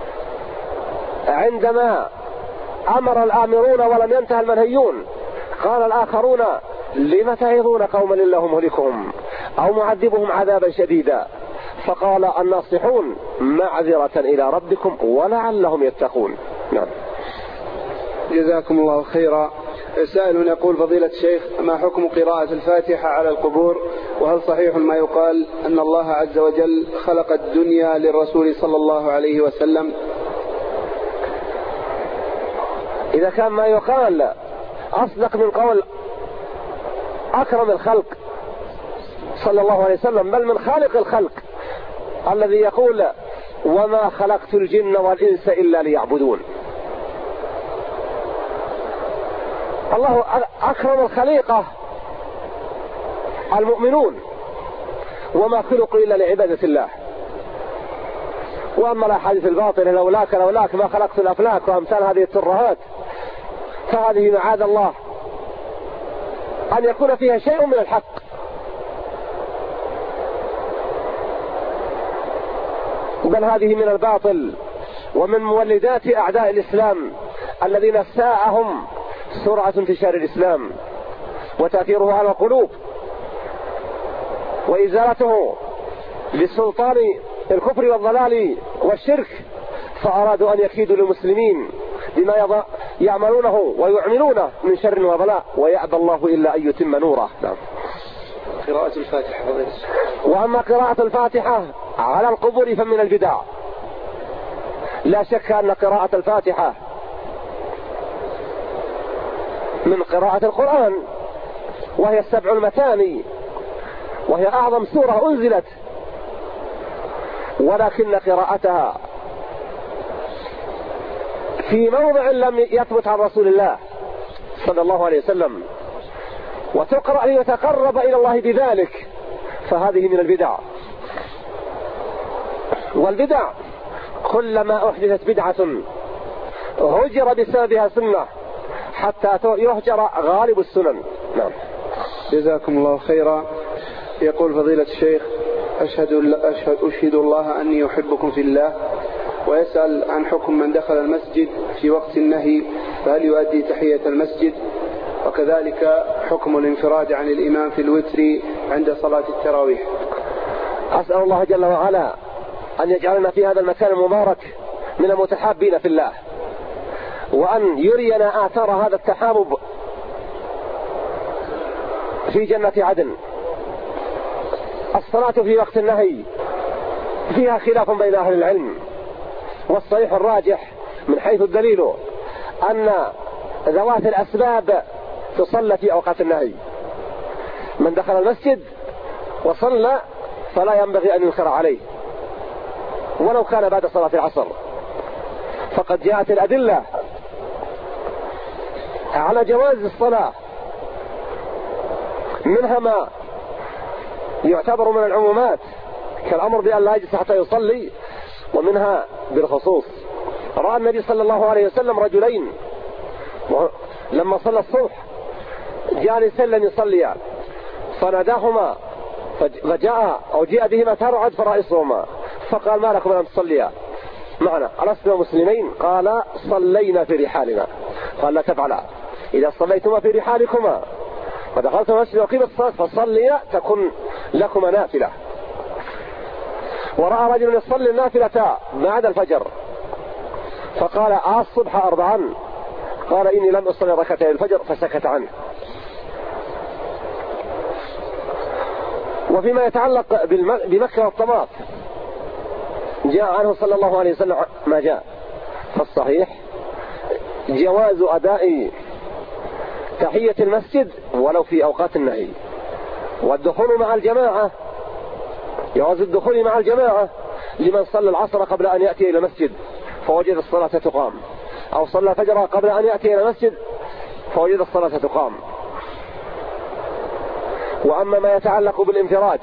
عندما أمر الآمرون ولم ينتهى المنهيون. قال الآخرون: لم تعظون قوما الله مهلكهم أو معذبهم عذابا شديدا؟ فقال الناصحون: معذرة إلى ربكم ولعلهم يتقون. نعم. جزاكم الله خيرا. سائل يقول: فضيلة الشيخ، ما حكم قراءة الفاتحة على القبور؟ وهل صحيح ما يقال أن الله عز وجل خلق الدنيا للرسول صلى الله عليه وسلم؟ إذا كان ما يقال أصدق من قول أكرم الخلق صلى الله عليه وسلم، بل من خالق الخلق الذي يقول: وما خلقت الجن والإنس إلا ليعبدون. الله أكرم الخليقة المؤمنون، وما خلقوا إلا لعبادة الله. وأما الأحاديث الباطلة لولاك لولاك ما خلقت الأفلاك وأمثال هذه الترهات، فهذه معاذ الله أن يكون فيها شيء من الحق. بل هذه من الباطل ومن مولدات أعداء الإسلام الذين ساءهم سرعة انتشار الإسلام وتأثيره على القلوب وإزالته لسلطان الكفر والضلال والشرك، فأرادوا أن يكيدوا للمسلمين بما يعملونه ويعملونه من شر وبلاء، ويأبى الله إلا أن يتم نوره. نعم. قراءة الفاتحة. وأما قراءة الفاتحة على القبور فمن البدع. لا شك أن قراءة الفاتحة من قراءة القرآن، وهي السبع المثاني، وهي أعظم سورة أنزلت، ولكن قراءتها في موضع لم يثبت عن رسول الله صلى الله عليه وسلم وتقرأ ليتقرب إلى الله بذلك، فهذه من البدع. والبدع كلما أحدثت بدعة هجر بسببها سنة حتى يهجر غالب السنن. نعم. جزاكم الله خيرا. يقول فضيلة الشيخ: أشهد, أشهد, أشهد الله أني أحبكم في الله، ويسأل عن حكم من دخل المسجد في وقت النهي، فهل يؤدي تحية المسجد؟ وكذلك حكم الانفراد عن الإمام في الوتر عند صلاة التراويح. أسأل الله جل وعلا أن يجعلنا في هذا المكان المبارك من المتحابين في الله، وأن يرينا آثار هذا التحابب في جنة عدن. الصلاة في وقت النهي فيها خلاف بين أهل العلم، والصحيح الراجح من حيث الدليل أن ذوات الأسباب تصلى في أوقات النهي. من دخل المسجد وصلى فلا ينبغي أن ينكر عليه ولو كان بعد صلاة العصر، فقد جاءت الأدلة على جواز الصلاة، منها ما يعتبر من العمومات كالأمر بأن لا يجلس حتى يصلي، ومنها بالخصوص. رأى النبي صلى الله عليه وسلم رجلين لما صلى الصبح جالسا لن يصليا، فناداهما فجاء أو جاء بهما ترعد فرائصهما، فقال: ما لكم لم تصليا معنا؟ ألسنا مسلمين؟ قال: صلينا في رحالنا. قال: لا تفعلا، إذا صليتما في رحالكما ودخلت المسجد وقيم الصلاة فصلي تكن لكما نافلة. ورأى رجل يصلي النافلة بعد الفجر فقال آه الصبح أربعا، قال إني لم أصلي ركعتي الفجر، فسكت عنه. وفيما يتعلق بمكة والطواف جاء عنه صلى الله عليه وسلم ما جاء فالصحيح جواز أداء تحية المسجد ولو في أوقات النهي، والدخول مع الجماعة جواز الدخول مع الجماعة لمن صلى العصر قبل أن يأتي إلى المسجد فوجد الصلاة تقام، أو صلى الفجر قبل أن يأتي إلى المسجد فوجد الصلاة تقام. وأما ما يتعلق بالانفراد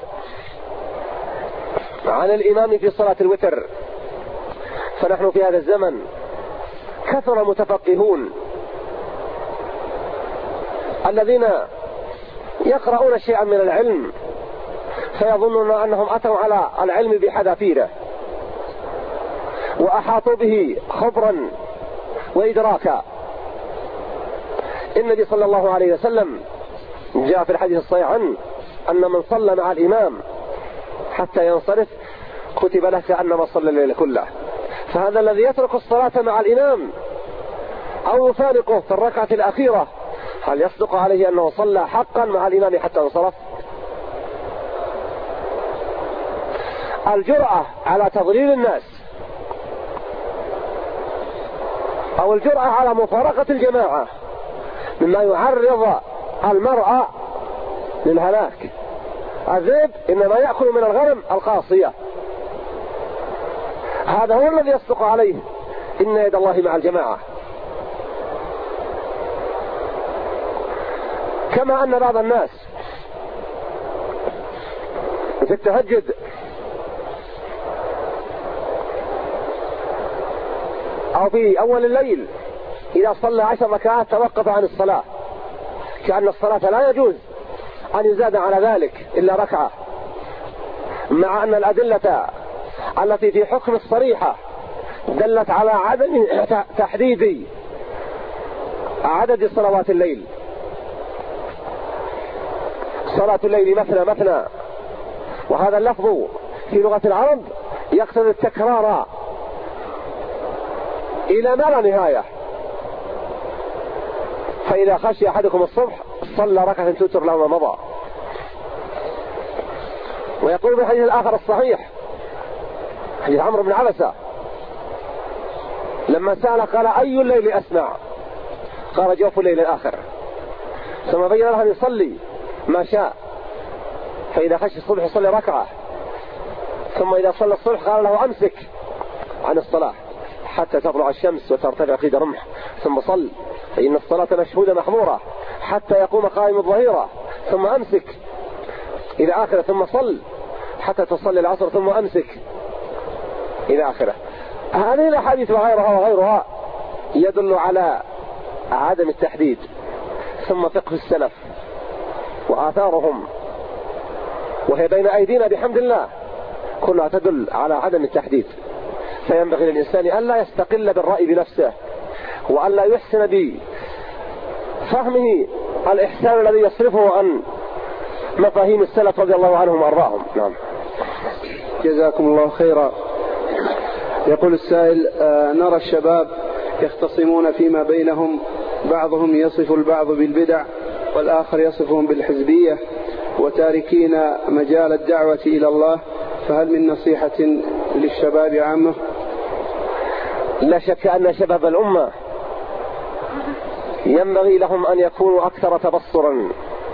عن الإمام في صلاة الوتر فنحن في هذا الزمن كثر متفقهون الذين يقرؤون شيئا من العلم فيظنون أنهم أتوا على العلم بحذافيره وأحاطوا به خبرا وإدراكا. النبي صلى الله عليه وسلم جاء في الحديث الصحيح عنه أن من صلى مع الإمام حتى ينصرف كتب له كأنما صلى الليل كله. فهذا الذي يترك الصلاة مع الإمام أو يفارقه في الركعة الأخيرة هل يصدق عليه أنه صلى حقا مع الإمام حتى انصرف؟ الجرأة على تضليل الناس أو الجرأة على مفارقة الجماعة مما يعرض المرأة للهلاك. الذئب إنما يأكل من الغنم القاصية، هذا هو الذي يصدق عليه إن يد الله مع الجماعة. كما أن بعض الناس في التهجد أو في أول الليل إذا صلى عشر ركعات توقف عن الصلاة كأن الصلاة لا يجوز أن يزاد على ذلك إلا ركعة، مع أن الأدلة التي في حكم الصريحة دلت على عدم تحديد عدد صلوات الليل. صلاة الليل مثنى مثنى، وهذا اللفظ في لغة العرب يقصد التكرار إلى ما لا نهاية. فإذا خشي أحدكم الصبح صلى ركعة توتر له ما مضى. ويقول بالحديث الآخر الصحيح حديث عمرو بن عبسة لما سأل قال أي الليل أسمع؟ قال جوف الليل الآخر. ثم بين له أن يصلي ما شاء، فإذا خشي الصبح يصلي ركعة، ثم إذا صلى الصبح قال له أمسك عن الصلاة حتى تطلع الشمس وترتفع قيد رمح، ثم صل فإن الصلاة مشهودة محظورة حتى يقوم قائم الظهيرة، ثم أمسك إلى آخره، ثم صل حتى تصلي العصر، ثم أمسك إلى آخره. هذه الأحاديث وغيرها وغيرها يدل على عدم التحديد. ثم فقه السلف وآثارهم وهي بين أيدينا بحمد الله كلها تدل على عدم التحديد. فينبغي للإنسان أن لا يستقل بالرأي بنفسه، وأن لا يحسن بفهمه الإحسان الذي يصرفه عن مفاهيم السلف رضي الله عنهم وأرضاهم. نعم. جزاكم الله خيرا. يقول السائل: آه نرى الشباب يختصمون فيما بينهم، بعضهم يصف البعض بالبدع والآخر يصفهم بالحزبية وتاركين مجال الدعوة إلى الله، فهل من نصيحة للشباب عامة؟ لا شك أن شباب الأمة ينبغي لهم أن يكونوا أكثر تبصرا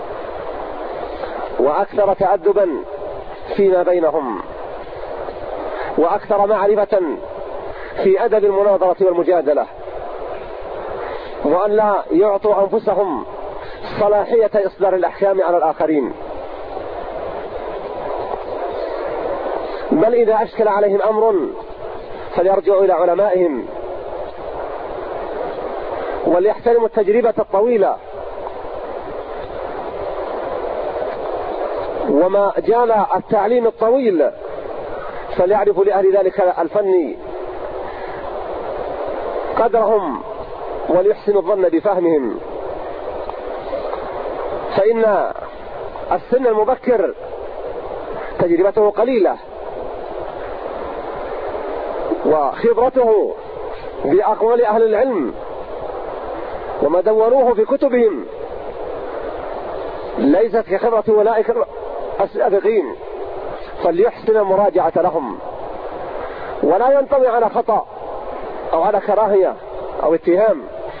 وأكثر تأدبا فيما بينهم، وأكثر معرفة في أدب المناظرة والمجادلة، وأن لا يعطوا أنفسهم صلاحية إصدار الأحكام على الآخرين، بل إذا أشكل عليهم أمر فليرجعوا إلى علمائهم وليحترموا التجربة الطويلة وما جال التعليم الطويل، فليعرفوا لأهل ذلك الفن قدرهم وليحسنوا الظن بفهمهم. فإن السن المبكر تجربته قليلة وخبرته بأقوال أهل العلم وما دونوه في كتبهم ليست كخبرة أولئك السابقين، فليحسن المراجعة لهم ولا ينطوي على خطأ أو على كراهية أو اتهام.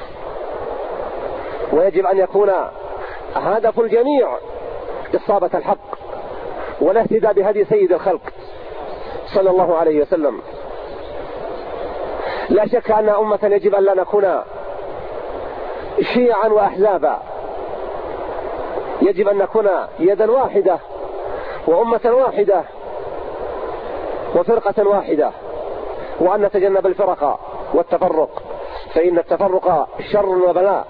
ويجب أن يكون هدف الجميع إصابة الحق والاهتداء بهدي سيد الخلق صلى الله عليه وسلم. لا شك أن أمة يجب أن لا نكون شيعا وأحزابا، يجب أن نكون يدا واحدة وأمة واحدة وفرقة واحدة، وأن نتجنب الفرق والتفرق، فإن التفرق شر وبلاء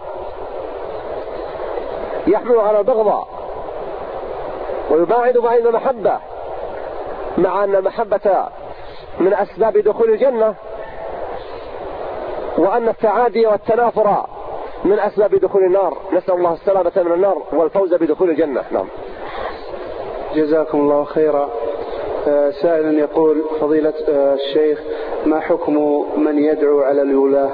يحمل على البغضاء ويباعد بين المحبة، مع أن المحبة من أسباب دخول الجنة، وأن التعادي والتنافر من أسباب دخول النار. نسأل الله السلامة من النار والفوز بدخول الجنة. نعم. جزاكم الله خيرا. سائل يقول: فضيلة الشيخ، ما حكم من يدعو على الولاة؟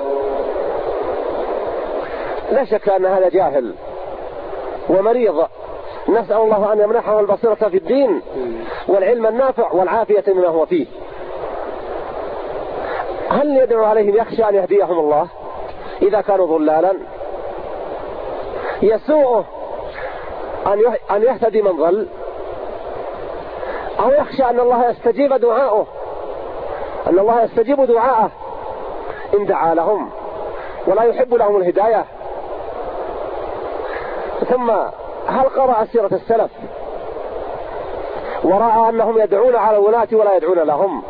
لا شك أن هذا جاهل ومريض، نسأل الله أن يمنحه البصيرة في الدين والعلم النافع والعافية مما هو فيه. هل يدعو عليهم يخشى أن يهديهم الله إذا كانوا ضلالا؟ يسوءه أن يهتدي من ضل، أو يخشى أن الله يستجيب دعاءه أن الله يستجيب دعاءه إن دعا لهم ولا يحب لهم الهداية؟ ثم هل قرأ سيرة السلف ورأى أنهم يدعون على الولاة ولا يدعون لهم،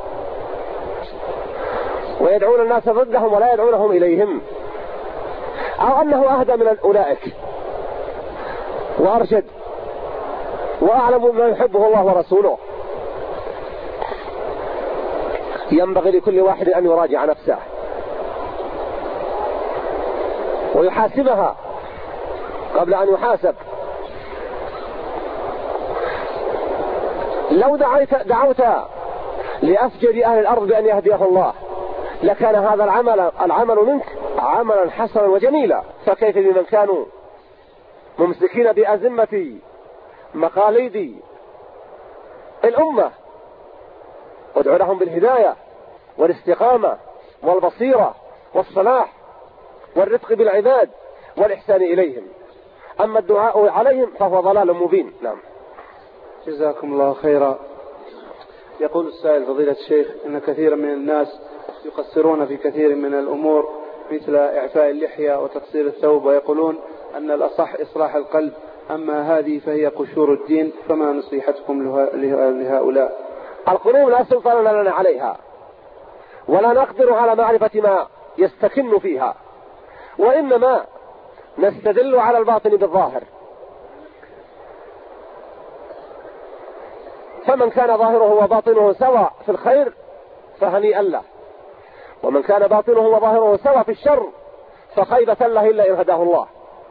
ويدعون الناس ضدهم ولا يدعونهم إليهم، أو أنه أهدى من أولئك وأرشد وأعلم بما يحبه الله ورسوله؟ ينبغي لكل واحد أن يراجع نفسه ويحاسبها قبل أن يحاسب. لو دعيت دعوت لأفجر أهل الأرض بأن يهديه الله لكان هذا العمل العمل منك عملا حسنا وجميلا، فكيف بمن كانوا ممسكين بأزمة مقاليد الأمة؟ وادعو لهم بالهداية والاستقامة والبصيرة والصلاح والرفق بالعباد والإحسان إليهم، أما الدعاء عليهم فهو ضلال مبين. نعم. جزاكم الله خيرا. يقول السائل: فضيلة الشيخ، إن كثيرا من الناس يقصرون في كثير من الأمور مثل إعفاء اللحية وتقصير الثوب، ويقولون أن الأصح إصلاح القلب، أما هذه فهي قشور الدين، فما نصيحتكم لهؤلاء؟ القلوب لا سلطان لنا عليها ولا نقدر على معرفة ما يستكن فيها، وإنما نستدل على الباطن بالظاهر، فمن كان ظاهره وباطنه سواء في الخير فهنيئا له، ومن كان باطنه وظاهره سواء في الشر فخيبة له إلا إن هداه الله.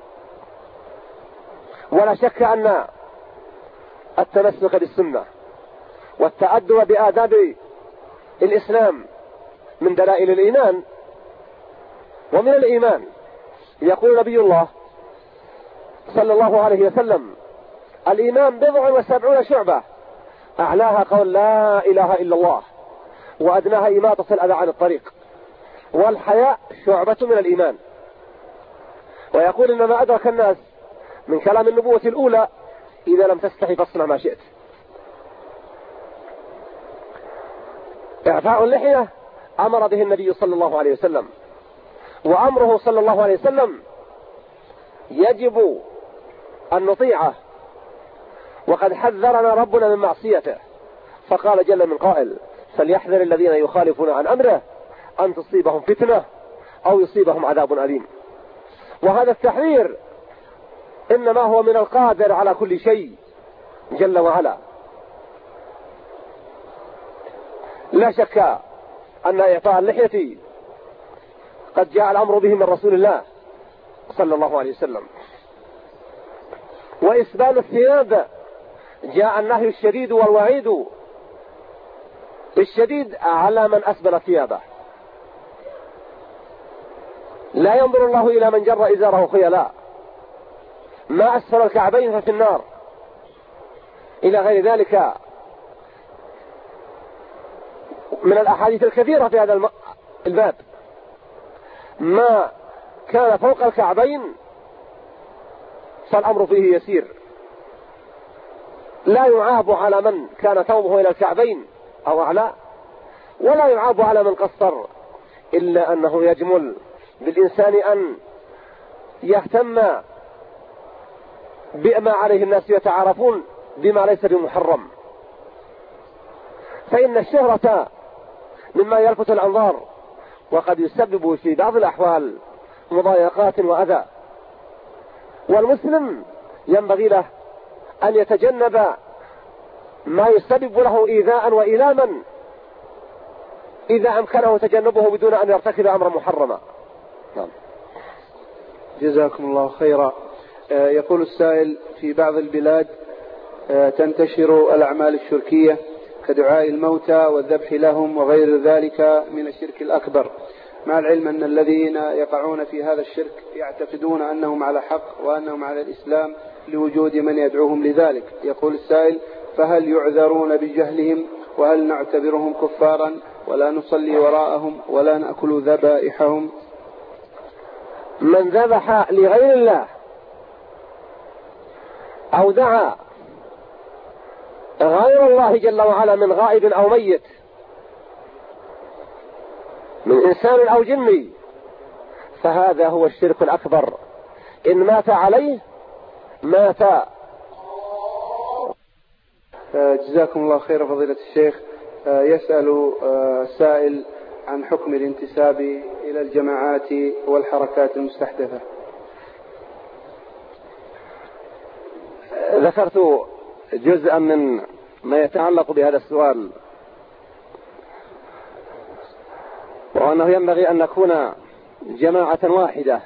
ولا شك أن التمسك بالسنة والتأدب بآداب الإسلام من دلائل الإيمان ومن الإيمان. يقول نبي الله صلى الله عليه وسلم: الإيمان بضع وسبعون شعبة، أعلاها قول لا إله إلا الله، وأدناها إماطة الأذى عن الطريق، والحياء شعبة من الإيمان. ويقول: إنما أدرك الناس من كلام النبوة الأولى: إذا لم تستحي فاصنع ما شئت. إعفاء اللحية أمر به النبي صلى الله عليه وسلم، وأمره صلى الله عليه وسلم يجب أن نطيعه، وقد حذرنا ربنا من معصيته، فقال جل من قائل: فليحذر الذين يخالفون عن أمره أن تصيبهم فتنة أو يصيبهم عذاب أليم. وهذا التحذير إنما هو من القادر على كل شيء جل وعلا. لا شك أن إعفاء اللحية قد جاء الأمر به من رسول الله صلى الله عليه وسلم، وإسبال الثياب جاء النهي الشديد والوعيد الشديد على من أسبل ثيابه. لا ينظر الله إلى من جر إزاره خيلاء، ما أسفل الكعبين ففي النار، إلى غير ذلك من الأحاديث الكثيرة في هذا الباب. ما كان فوق الكعبين فالأمر فيه يسير، لا يعاب على من كان ثوبه إلى الكعبين أو أعلى، ولا يعاب على من قصر، إلا أنه يجمل بالإنسان أن يهتم بما عليه الناس يتعارفون بما ليس بمحرم، فإن الشهرة مما يلفت الأنظار وقد يسبب في بعض الأحوال مضايقات وأذى. والمسلم ينبغي له أن يتجنب ما يسبب له إيذاء وإيلاما إذا أمكنه تجنبه بدون أن يرتكب أمرا محرما. نعم. جزاكم الله خيرا. يقول السائل: في بعض البلاد تنتشر الأعمال الشركية كدعاء الموتى والذبح لهم وغير ذلك من الشرك الأكبر، مع العلم أن الذين يقعون في هذا الشرك يعتقدون أنهم على حق وأنهم على الإسلام لوجود من يدعوهم لذلك. يقول السائل: فهل يعذرون بجهلهم؟ وهل نعتبرهم كفارا ولا نصلي وراءهم ولا نأكل ذبائحهم؟ من ذبح لغير الله أو دعا غير الله جل وعلا من غائب أو ميت، من إنسان أو جني، فهذا هو الشرك الأكبر. إن مات عليه مات. جزاكم الله خير فضيلة الشيخ. يسأل سائل عن حكم الانتساب إلى الجماعات والحركات المستحدثة. ذكرت جزءا من ما يتعلق بهذا السؤال، وأنه ينبغي أن نكون جماعة واحدة،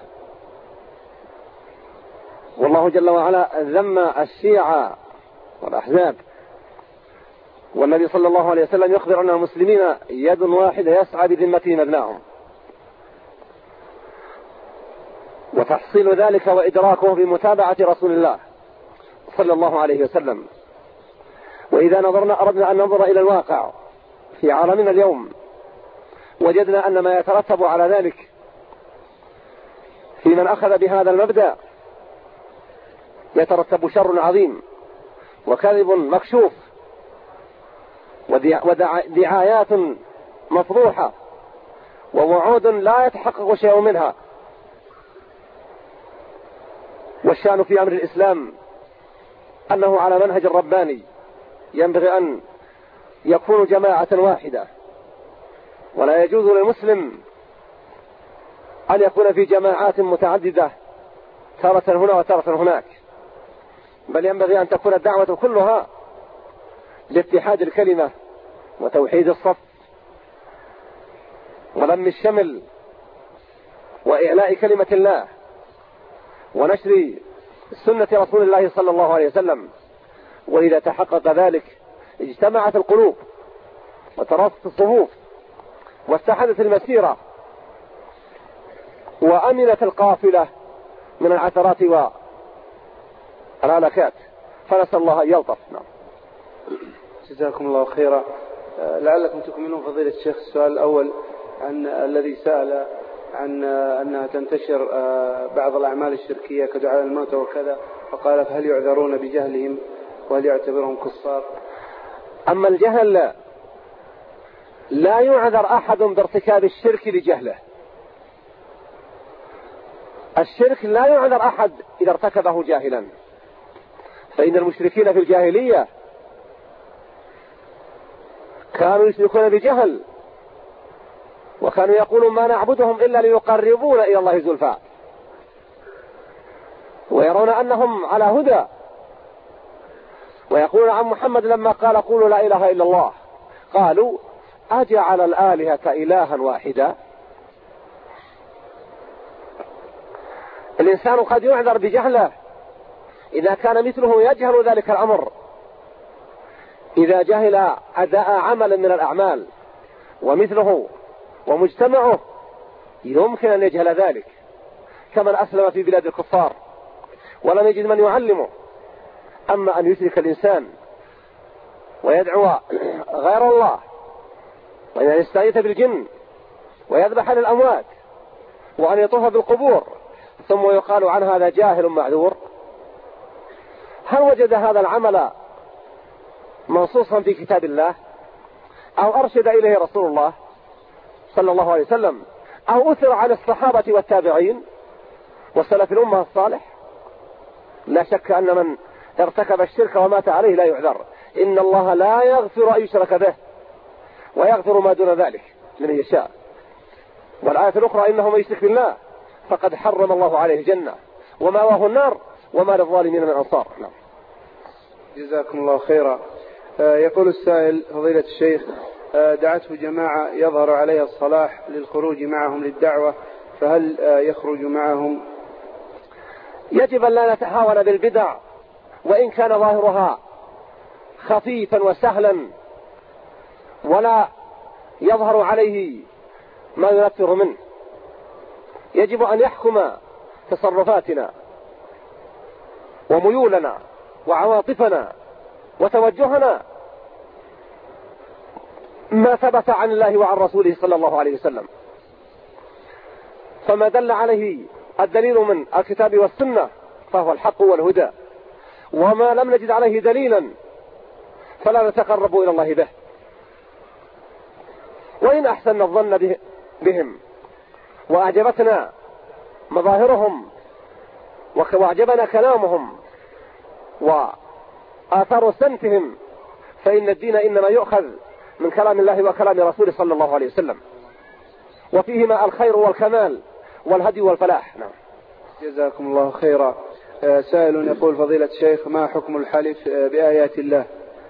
والله جل وعلا ذم الشيعة والأحزاب، والنبي صلى الله عليه وسلم يخبر أن المسلمين يد واحدة يسعى بذمتهم أبنائهم، وتحصيل ذلك وإدراكه بمتابعة رسول الله صلى الله عليه وسلم. وإذا نظرنا أردنا أن ننظر إلى الواقع في عالمنا اليوم، وجدنا أن ما يترتب على ذلك في من أخذ بهذا المبدأ يترتب شر عظيم وكذب مكشوف ودعايات مفضوحة ووعود لا يتحقق شيء منها. والشأن في أمر الإسلام أنه على منهج الرباني، ينبغي أن يكون جماعة واحدة، ولا يجوز للمسلم أن يكون في جماعات متعددة تارة هنا وتارة هناك، بل ينبغي أن تكون الدعوة كلها لاتحاد الكلمة وتوحيد الصف ولم الشمل وإعلاء كلمة الله ونشر سنة رسول الله صلى الله عليه وسلم. وإذا تحقق ذلك اجتمعت القلوب وتراصت الصفوف واستحدث المسيرة وأمنت القافلة من العثرات والهلكات، فنسأل الله أن يلطف. نعم. جزاكم الله خيرا. لعلكم تكملون فضيلة الشيخ السؤال الأول عن الذي سأل عن أنها تنتشر بعض الأعمال الشركية كدعاء الموتى وكذا، فقال: فهل يعذرون بجهلهم وهل يعتبرهم كفار؟ أما الجهل لا يعذر أحد بارتكاب الشرك بجهله. الشرك لا يعذر أحد إذا ارتكبه جاهلا، فإن المشركين في الجاهلية كانوا يشركون بجهل، وكانوا يقولون: ما نعبدهم إلا ليقربونا إلى الله زلفى، ويرون أنهم على هدى، ويقولون عن محمد لما قال: قولوا لا إله إلا الله، قالوا: أجعل الآلهة إلها واحدا. الإنسان قد يعذر بجهله إذا كان مثله يجهل ذلك الأمر، إذا جهل أداء عمل من الأعمال ومثله ومجتمعه يمكن أن يجهل ذلك، كمن أسلم في بلاد الكفار ولم يجد من يعلمه. أما أن يشرك الإنسان ويدعو غير الله وأن يستغيث بالجن ويذبح للأموات وأن يطوف بالقبور ثم يقال عن هذا جاهل معذور، هل وجد هذا العمل منصوصا في كتاب الله أو أرشد إليه رسول الله صلى الله عليه وسلم أو أثر عن الصحابة والتابعين وسلف الأمة الصالح؟ لا شك أن من ارتكب الشرك ومات عليه لا يعذر. إن الله لا يغفر أن يشرك به ويغفر ما دون ذلك لمن يشاء. والآية الأخرى إنه من يشرك بالله فقد حرم الله عليه الجنة ومأواه النار وما للظالمين من أنصار. نعم. جزاكم الله خيرا. يقول السائل: فضيلة الشيخ، دعته جماعة يظهر عليها الصلاح للخروج معهم للدعوة، فهل يخرج معهم؟ يجب أن لا نتهاون بالبدع وإن كان ظاهرها خفيفا وسهلا ولا يظهر عليه ما ينفر منه. يجب أن يحكم تصرفاتنا وميولنا وعواطفنا وتوجهنا ما ثبت عن الله وعن رسوله صلى الله عليه وسلم، فما دل عليه الدليل من الكتاب والسنة فهو الحق والهدى، وما لم نجد عليه دليلا فلا نتقرب إلى الله به. وإن أحسننا الظن بهم وأعجبتنا مظاهرهم وأعجبنا كلامهم وآثار سمتهم فإن الدين إنما يؤخذ من كلام الله وكلام رسوله صلى الله عليه وسلم، وفيهما الخير والكمال والهدي والفلاح. نعم. جزاكم الله خيرا. سائل يقول: فضيلة الشيخ، ما حكم الحلف بآيات الله؟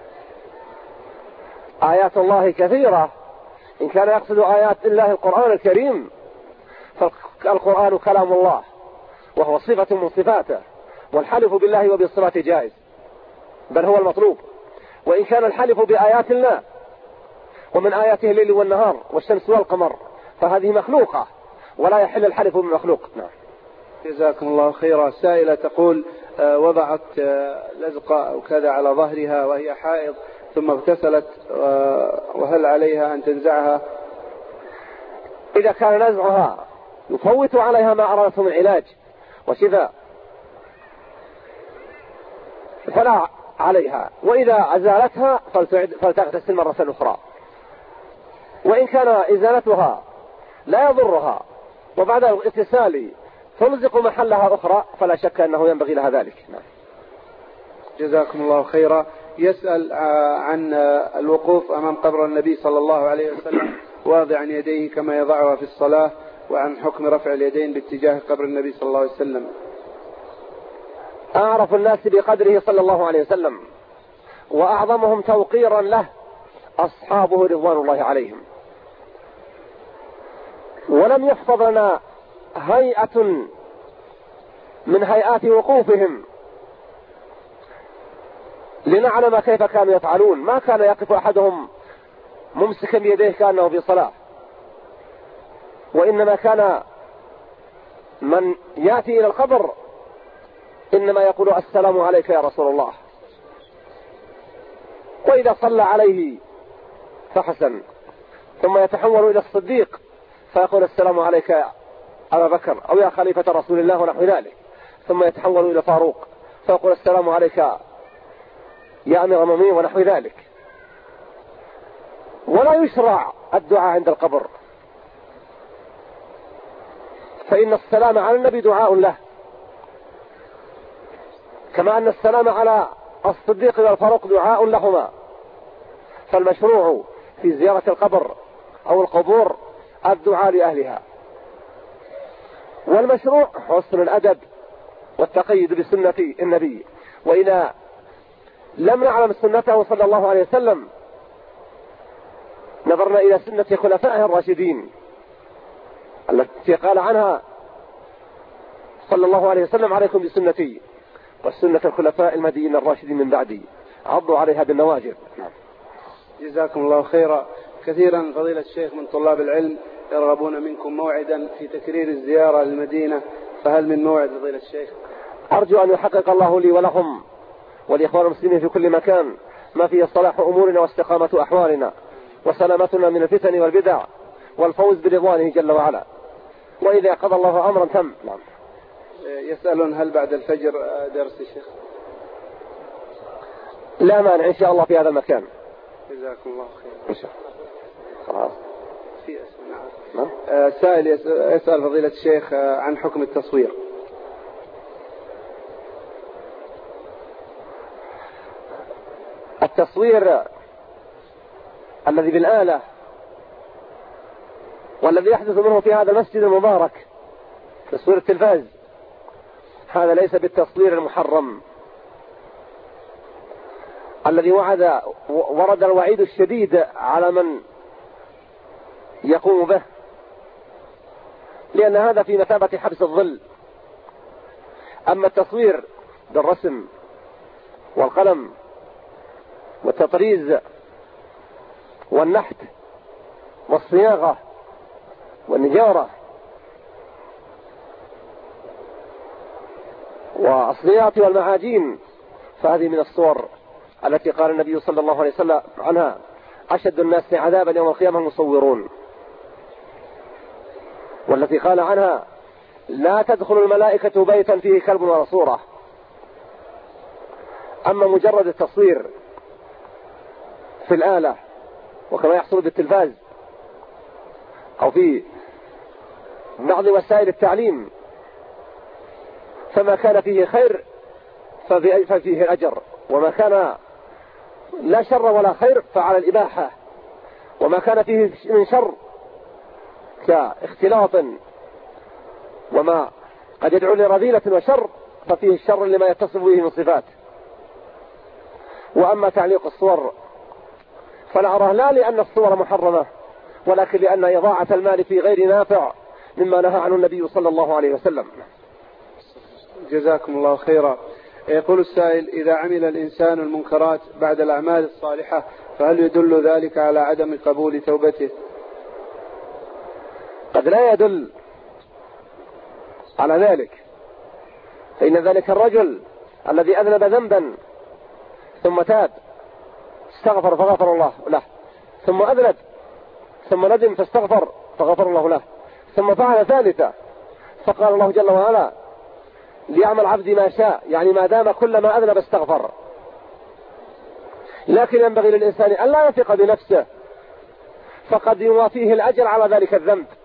آيات الله كثيرة، إن كان يقصد آيات الله القرآن الكريم فالقرآن كلام الله وهو صفة من صفاته، والحلف بالله وبالصفات جائز بل هو المطلوب. وإن كان الحلف بآيات الله ومن آياته الليل والنهار والشمس والقمر فهذه مخلوقة ولا يحل الحلف بمخلوق. نعم. جزاكم الله خيرا. سائلة تقول: وضعت لزقة أو كذا على ظهرها وهي حائض ثم اغتسلت، وهل عليها أن تنزعها؟ إذا كان نزعها يفوت عليها ما أرادته من علاج وشفاء فلا عليها، وإذا أزالتها فلتغتسل مرة أخرى. وإن كان إزالتها لا يضرها وبعد الاغتسال تلزق محلها أخرى فلا شك أنه ينبغي لها ذلك. نعم. جزاكم الله خيرا. يسأل عن الوقوف أمام قبر النبي صلى الله عليه وسلم واضعا يديه كما يضعها في الصلاة، وعن حكم رفع اليدين باتجاه قبر النبي صلى الله عليه وسلم. أعرف الناس بقدره صلى الله عليه وسلم وأعظمهم توقيرا له أصحابه رضوان الله عليهم، ولم يحفظ لنا هيئة من هيئات وقوفهم لنعلم كيف كانوا يفعلون. ما كان يقف أحدهم ممسكا بيديه كأنه في صلاة، وإنما كان من يأتي إلى القبر إنما يقول: السلام عليك يا رسول الله، وإذا صلى عليه فحسن، ثم يتحول إلى الصديق فيقول: السلام عليك يا أبا بكر أو يا خليفة رسول الله ونحو ذلك، ثم يتحول إلى فاروق فيقول: السلام عليك يا أمير المؤمنين ونحو ذلك. ولا يشرع الدعاء عند القبر، فإن السلام على النبي دعاء له، كما أن السلام على الصديق والفاروق دعاء لهما. فالمشروع في زيارة القبر أو القبور الدعاء لأهلها، والمشروع حسن الأدب والتقيد بسنة النبي. وإذا لم نعلم سنته صلى الله عليه وسلم نظرنا إلى سنة خلفائه الراشدين التي قال عنها صلى الله عليه وسلم: عليكم بسنتي والسنة الخلفاء المهديين الراشدين من بعدي عضوا عليها بالنواجذ. جزاكم الله خيرا. كثيرا فضيلة الشيخ من طلاب العلم يرغبون منكم موعدا في تكرير الزيارة للمدينة، فهل من موعد فضيلة الشيخ؟ أرجو أن يحقق الله لي ولهم والإخوان المسلمين في كل مكان ما فيه صلاح أمورنا واستقامة أحوالنا وسلامتنا من الفتن والبدع والفوز برضوانه جل وعلا. وإذا قضى الله أمرا تم. نعم. يسألون هل بعد الفجر درس الشيخ؟ لا مانع إن شاء الله في هذا المكان. جزاكم الله خير. إن شاء الله. خلاص. في أسئلة. نعم. آه سائل يسأل فضيلة الشيخ عن حكم التصوير. التصوير الذي بالآلة والذي يحدث منه في هذا المسجد المبارك تصوير التلفاز هذا ليس بالتصوير المحرم الذي وعد ورد الوعيد الشديد على من يقوم به، لأن هذا في مثابة حبس الظل. أما التصوير بالرسم والقلم والتطريز والنحت والصياغة والنجارة والصياغة والمعاجين فهذه من الصور التي قال النبي صلى الله عليه وسلم عنها أشد الناس عذابا يوم القيامة المصورون، والتي قال عنها لا تدخل الملائكة بيتا فيه كلب ولا صورة. أما مجرد التصوير في الآلة وكما يحصل بالتلفاز أو في بعض وسائل التعليم فما كان فيه خير ففيه الأجر، وما كان لا شر ولا خير فعلى الإباحة، وما كان فيه من شر كاختلاط وما قد يدعو لرذيلة وشر ففيه الشر لما يتصف به من صفات. وأما تعليق الصور فلا أراه لا لأن الصور محرمة ولكن لأن إضاعة المال في غير نافع مما نهى عنه النبي صلى الله عليه وسلم. جزاكم الله خيرا. يقول السائل إذا عمل الإنسان المنكرات بعد الأعمال الصالحة فهل يدل ذلك على عدم قبول توبته؟ قد لا يدل على ذلك، فإن ذلك الرجل الذي أذنب ذنبا ثم تاب استغفر فغفر الله له، ثم أذنب ثم ندم فاستغفر فغفر الله له، ثم فعل ثالثة فقال الله جل وعلا ليعمل عبدي ما شاء، يعني ما دام كل ما أذنب استغفر. لكن ينبغي للإنسان أن لا يثق بنفسه فقد يوافيه الأجر على ذلك الذنب